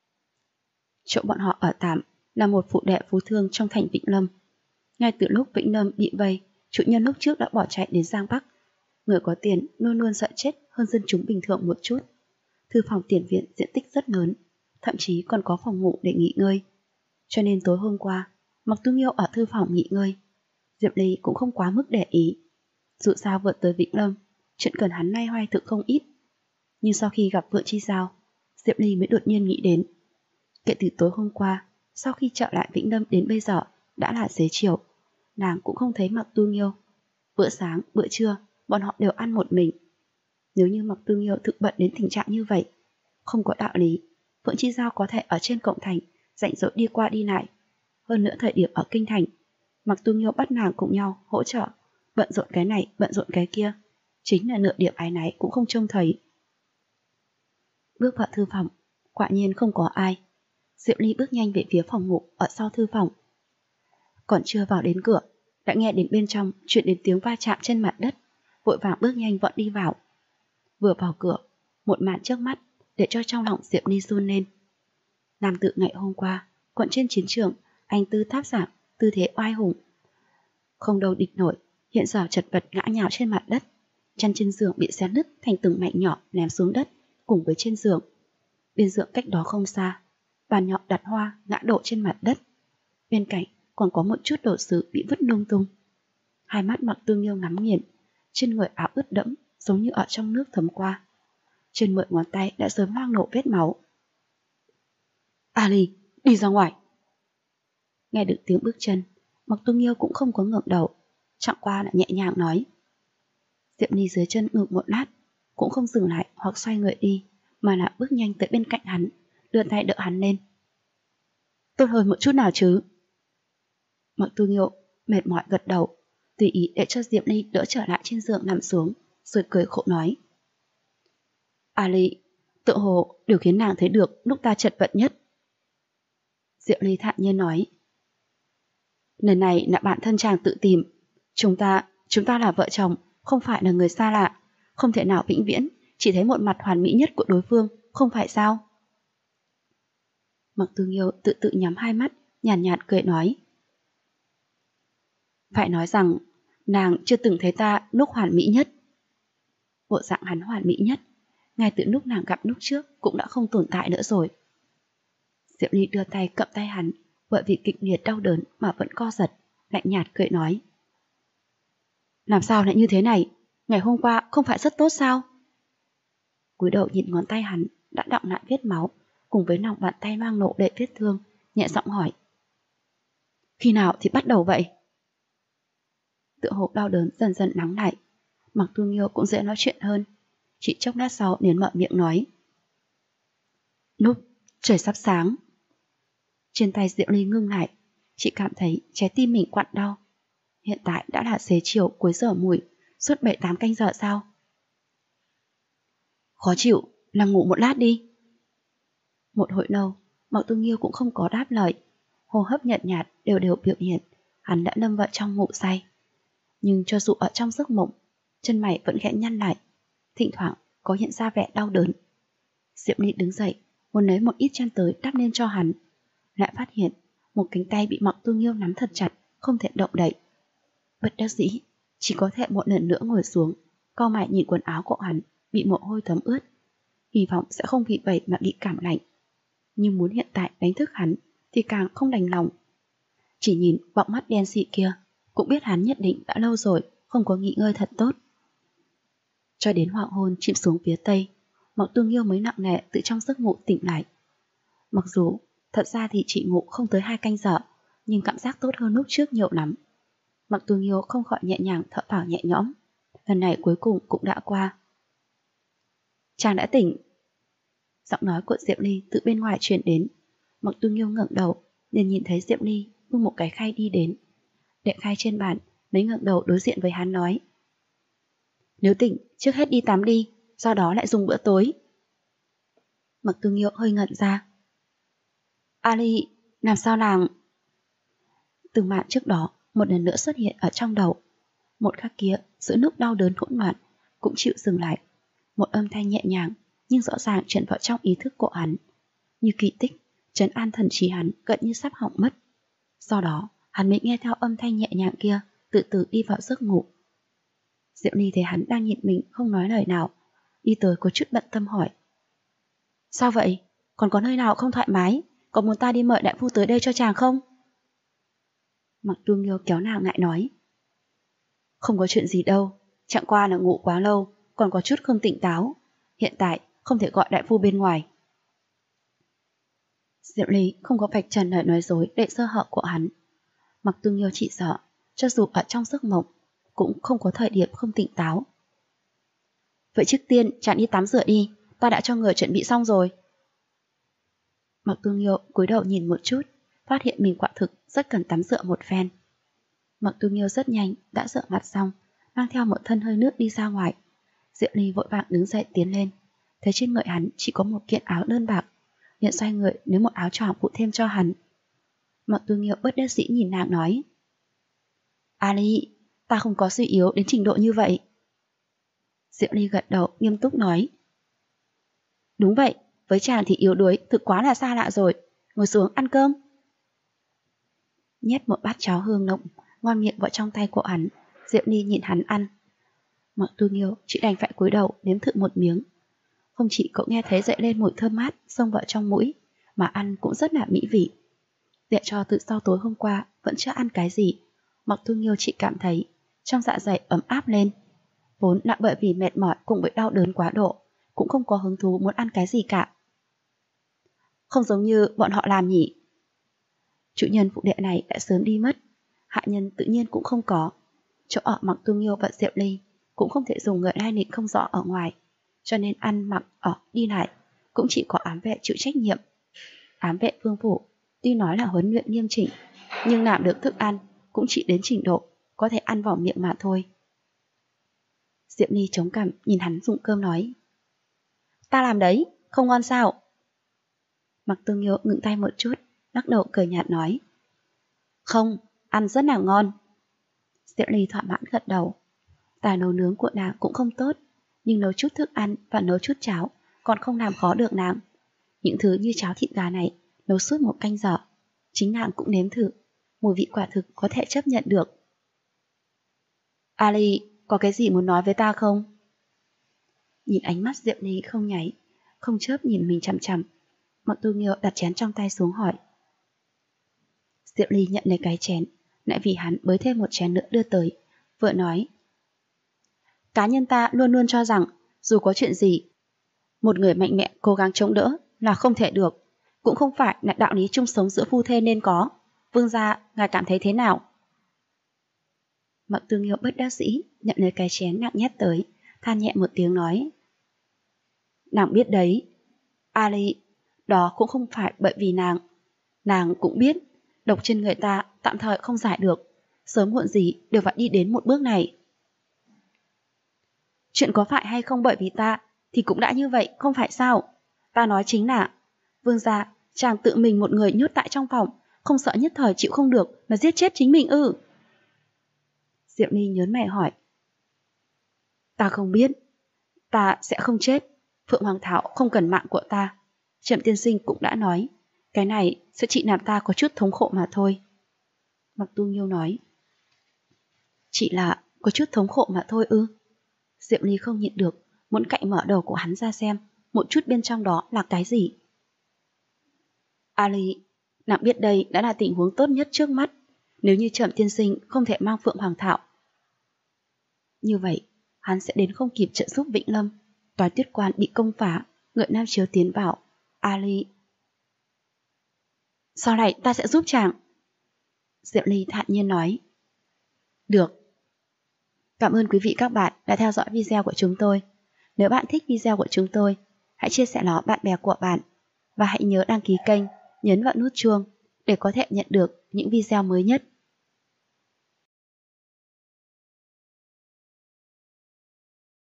Chỗ bọn họ ở tạm là một phụ đệ phú thương trong thành Vĩnh Lâm. Ngay từ lúc Vĩnh Lâm bị vây, chủ nhân lúc trước đã bỏ chạy đến Giang Bắc. Người có tiền luôn luôn sợ chết hơn dân chúng bình thường một chút. Thư phòng tiền viện diện tích rất lớn, thậm chí còn có phòng ngủ để nghỉ ngơi. Cho nên tối hôm qua, Mặc Tu Nghiêu ở thư phòng nghỉ ngơi, Diệp Ly cũng không quá mức để ý. Dù sao vượt tới Vĩnh Lâm, chuyện cần hắn nay hoay thực không ít. Nhưng sau khi gặp Phượng Chi Giao, Diệp Ly mới đột nhiên nghĩ đến. Kể từ tối hôm qua, sau khi trở lại Vĩnh Lâm đến bây giờ, đã là xế chiều, nàng cũng không thấy Mặc Tu Nghiêu. Bữa sáng, bữa trưa, bọn họ đều ăn một mình. Nếu như Mặc Tu Nghiêu thực bận đến tình trạng như vậy, không có đạo lý Phượng Chi Giao có thể ở trên cổng thành rảnh rỗi đi qua đi lại. Hơn nữa thời điểm ở kinh thành, Mặc Tu Nghiêu bắt nàng cùng nhau hỗ trợ, bận rộn cái này bận rộn cái kia, chính là nửa điểm ái náy cũng không trông thấy. Bước vào thư phòng, quả nhiên không có ai. Diệu Ly bước nhanh về phía phòng ngủ ở sau thư phòng. Còn chưa vào đến cửa, đã nghe đến bên trong truyền đến tiếng va chạm trên mặt đất, vội vàng bước nhanh vọt đi vào. Vừa vào cửa, một màn trước mắt để cho trong lòng Diệp Ly run lên. Nam tự ngày hôm qua, quận trên chiến trường, anh tư tháp giảng, tư thế oai hùng, không đâu địch nổi, hiện giờ chật vật ngã nhào trên mặt đất, chăn trên giường bị xé nứt thành từng mảnh nhỏ ném xuống đất, cùng với trên giường. Bên giường cách đó không xa, bàn nhỏ đặt hoa ngã đổ trên mặt đất. Bên cạnh còn có một chút đồ sứ bị vứt lung tung. Hai mắt Mặc Tương Nghiêu ngắm nghiền, trên người áo ướt đẫm giống như ở trong nước thấm qua. Trên 10 ngón tay đã sớm loang nổ vết máu. Ali, đi ra ngoài. Nghe được tiếng bước chân, Mặc Tương Nghiêu cũng không có ngẩng đầu, chẳng qua là nhẹ nhàng nói. Diệp Ly dưới chân ngừng một lát, cũng không dừng lại hoặc xoay người đi, mà là bước nhanh tới bên cạnh hắn, đưa tay đỡ hắn lên. Tốt hơn một chút nào chứ? Mặc Tu Nghiêu mệt mỏi gật đầu, tùy ý để cho Diệp Ly đỡ trở lại trên giường nằm xuống, rồi cười khổ nói. Ali, tự hồ điều khiến nàng thấy được lúc ta chật vật nhất. Diệp Ly thản nhiên nói. Lần này là bản thân chàng tự tìm, chúng ta là vợ chồng, không phải là người xa lạ, không thể nào vĩnh viễn chỉ thấy một mặt hoàn mỹ nhất của đối phương, không phải sao? Mặc Tu Nghiêu tự tự nhắm hai mắt, nhàn nhạt cười nói. Phải nói rằng, nàng chưa từng thấy ta lúc hoàn mỹ nhất. Bộ dạng hắn hoàn mỹ nhất, ngay từ lúc nàng gặp lúc trước cũng đã không tồn tại nữa rồi. Diệp Ly đưa tay cậm tay hắn, bởi vì kịch liệt đau đớn mà vẫn co giật, lạnh nhạt cười nói. Làm sao lại như thế này? Ngày hôm qua không phải rất tốt sao? Cúi đầu nhìn ngón tay hắn đã đọng lại vết máu, cùng với lòng bàn tay mang nộ đầy vết thương, nhẹ giọng hỏi. Khi nào thì bắt đầu vậy? Tựa hồ đau đớn dần dần lắng lại, Mặc Tu Nghiêu cũng dễ nói chuyện hơn. Chỉ chốc lát sau liền mở miệng nói. Lúc trời sắp sáng. Trên tay Diệu Ly ngưng lại, chị cảm thấy trái tim mình quặn đau. Hiện tại đã là xế chiều cuối giờ mùi, suốt 7-8 canh giờ sao? Khó chịu, nằm ngủ một lát đi. Một hồi lâu, Mặc Tu Nghiêu cũng không có đáp lời, hô hấp nhợt nhạt đều đều biểu hiện hắn đã lâm vào trong ngủ say. Nhưng cho dù ở trong giấc mộng, chân mày vẫn khẽ nhăn lại, thỉnh thoảng có hiện ra vẻ đau đớn. Diệp Ly đứng dậy, muốn lấy một ít chăn tới đắp lên cho hắn, lại phát hiện một cánh tay bị Mặc Tu Nghiêu nắm thật chặt, không thể động đậy. Bất đắc dĩ, chỉ có thể một lần nữa ngồi xuống, cau mày nhìn quần áo của hắn bị mồ hôi thấm ướt, hy vọng sẽ không vì vậy mà bị cảm lạnh. Nhưng muốn hiện tại đánh thức hắn thì càng không đành lòng. Chỉ nhìn bọng mắt đen xị kia cũng biết hắn nhất định đã lâu rồi không có nghỉ ngơi thật tốt. Cho đến hoàng hôn chìm xuống phía tây, Mặc Tu Nghiêu mới nặng nề từ trong giấc ngủ tỉnh lại. Mặc dù thật ra thì chỉ ngủ không tới 2 canh giờ, nhưng cảm giác tốt hơn lúc trước nhiều lắm. Mặc Tu Nghiêu không khỏi nhẹ nhàng thở phào nhẹ nhõm. Lần này cuối cùng cũng đã qua. Chàng đã tỉnh. Giọng nói của Diệp Ly từ bên ngoài truyền đến. Mặc Tu Nghiêu ngẩng đầu, liền nhìn thấy Diệp Ly bưng một cái khay đi đến. Để khay trên bàn, mới ngẩng đầu đối diện với hắn nói. Nếu tỉnh, trước hết đi tắm đi, sau đó lại dùng bữa tối. Mặc Tu Nghiêu hơi ngẩn ra. Ali, làm sao nàng? Từng màn trước đó một lần nữa xuất hiện ở trong đầu. Một khắc kia, giữa lúc đau đớn hỗn loạn cũng chịu dừng lại. Một âm thanh nhẹ nhàng nhưng rõ ràng truyền vào trong ý thức của hắn, như kỳ tích, trấn an thần trí hắn gần như sắp hỏng mất. Sau đó, hắn mới nghe theo âm thanh nhẹ nhàng kia, từ từ đi vào giấc ngủ. Diệu Ly thấy hắn đang nhìn mình không nói lời nào, đi tới có chút bận tâm hỏi. Sao vậy? Còn có nơi nào không thoải mái? Có muốn ta đi mời đại phu tới đây cho chàng không? Mặc Tu Nghiêu kéo nàng lại nói. Không có chuyện gì đâu, chẳng qua là ngủ quá lâu, còn có chút không tỉnh táo. Hiện tại không thể gọi đại phu bên ngoài. Diệu Ly không có vạch trần lời nói dối để sơ hở của hắn. Mặc Tương Nghiêu chỉ sợ, cho dù ở trong giấc mộng, cũng không có thời điểm không tỉnh táo. Vậy trước tiên chàng đi tắm rửa đi, ta đã cho người chuẩn bị xong rồi. Mặc Tương Nghiêu cúi đầu nhìn một chút, phát hiện mình quả thực rất cần tắm rửa một phen. Mặc Tương Nghiêu rất nhanh đã rửa mặt xong, mang theo một thân hơi nước đi ra ngoài. Diệu Ly vội vàng đứng dậy tiến lên, thấy trên người hắn chỉ có một kiện áo đơn bạc, liền xoay người nếu một áo choàng phụ thêm cho hắn. Mặc Tương Nghiêu bất đắc dĩ nhìn nàng nói: Ali, ta không có suy yếu đến trình độ như vậy. Diệu Ly gật đầu nghiêm túc nói: Đúng vậy, với chàng thì yếu đuối thực quá là xa lạ rồi, ngồi xuống ăn cơm. Nhét một bát cháo hương nồng ngon miệng vào trong tay của hắn, Diệu Ly nhìn hắn ăn. Mặc Tương Nghiêu chỉ đành phải cúi đầu nếm thử một miếng. Không chỉ cậu nghe thấy dậy lên mùi thơm mát xông vào trong mũi, mà ăn cũng rất là mỹ vị. Để cho từ sau tối hôm qua vẫn chưa ăn cái gì, Mặc Tương Nghiêu chỉ cảm thấy trong dạ dày ấm áp lên. Vốn là bởi vì mệt mỏi cùng với đau đớn quá độ, cũng không có hứng thú muốn ăn cái gì cả. Không giống như bọn họ làm nhỉ. Chủ nhân phụ đệ này đã sớm đi mất, hạ nhân tự nhiên cũng không có. Chỗ ở Mặc Tương Nghiêu và Diệu Ly cũng không thể dùng người lai lịch không rõ ở ngoài, cho nên ăn mặc ở đi lại cũng chỉ có ám vệ chịu trách nhiệm. Ám vệ vương phủ tuy nói là huấn luyện nghiêm chỉnh, nhưng làm được thức ăn cũng chỉ đến trình độ có thể ăn vào miệng mà thôi. Diệu Ly chống cằm nhìn hắn dùng cơm nói: Ta làm đấy, không ngon sao? Mặc Tương Nghiêu ngừng tay một chút, lắc đầu cười nhạt nói: Không, ăn rất là ngon. Diệu Ly thỏa mãn gật đầu. Tài nấu nướng của nàng cũng không tốt, nhưng nấu chút thức ăn và nấu chút cháo còn không làm khó được nàng. Những thứ như cháo thịt gà này nấu suốt một canh giờ, chính nàng cũng nếm thử, mùi vị quả thực có thể chấp nhận được. Ali, có cái gì muốn nói với ta không? Nhìn ánh mắt Diệu Ly không nháy, không chớp nhìn mình chằm chằm, Mặc Tương Nghiêu đặt chén trong tay xuống hỏi. Diệu Ly nhận lấy cái chén, lại vì hắn bới thêm một chén nữa đưa tới, vợ nói: Cá nhân ta luôn luôn cho rằng, dù có chuyện gì, một người mạnh mẽ cố gắng chống đỡ là không thể được, cũng không phải là đạo lý chung sống giữa phu thê nên có. Vương gia, ngài cảm thấy thế nào? Mặc Tương Nghiêu bất đắc dĩ nhận lấy cái chén nặng nhét tới, than nhẹ một tiếng nói: Nàng biết đấy, Ali, đó cũng không phải bởi vì nàng cũng biết độc trên người ta tạm thời không giải được, sớm muộn gì đều phải đi đến một bước này. Chuyện có phải hay không bởi vì ta thì cũng đã như vậy, không phải sao? Ta nói chính là, vương gia, chàng tự mình một người nhốt tại trong phòng, không sợ nhất thời chịu không được mà giết chết chính mình ư? Diệu Ly nhớn mày hỏi. Ta không biết, ta sẽ không chết. Phượng Hoàng Thảo không cần mạng của ta. Trầm tiên sinh cũng đã nói, cái này sẽ chỉ làm ta có chút thống khổ mà thôi. Mặc Tu Nghiêu nói. Chỉ là có chút thống khổ mà thôi ư? Diệu Ly không nhịn được, muốn cạy mở đầu của hắn ra xem một chút bên trong đó là cái gì. Ali, nàng biết đây đã là tình huống tốt nhất trước mắt. Nếu như Trầm tiên sinh không thể mang Phượng Hoàng Thảo, như vậy hắn sẽ đến không kịp trợ giúp Vĩnh Lâm. Tòa Tuyết Quan bị công phá, người Nam Chiếu tiến vào. Ali, sau này ta sẽ giúp chàng. Diệu Ly thản nhiên nói. Được. Cảm ơn quý vị các bạn đã theo dõi video của chúng tôi. Nếu bạn thích video của chúng tôi, hãy chia sẻ nó bạn bè của bạn và hãy nhớ đăng ký kênh, nhấn vào nút chuông để có thể nhận được những video mới nhất.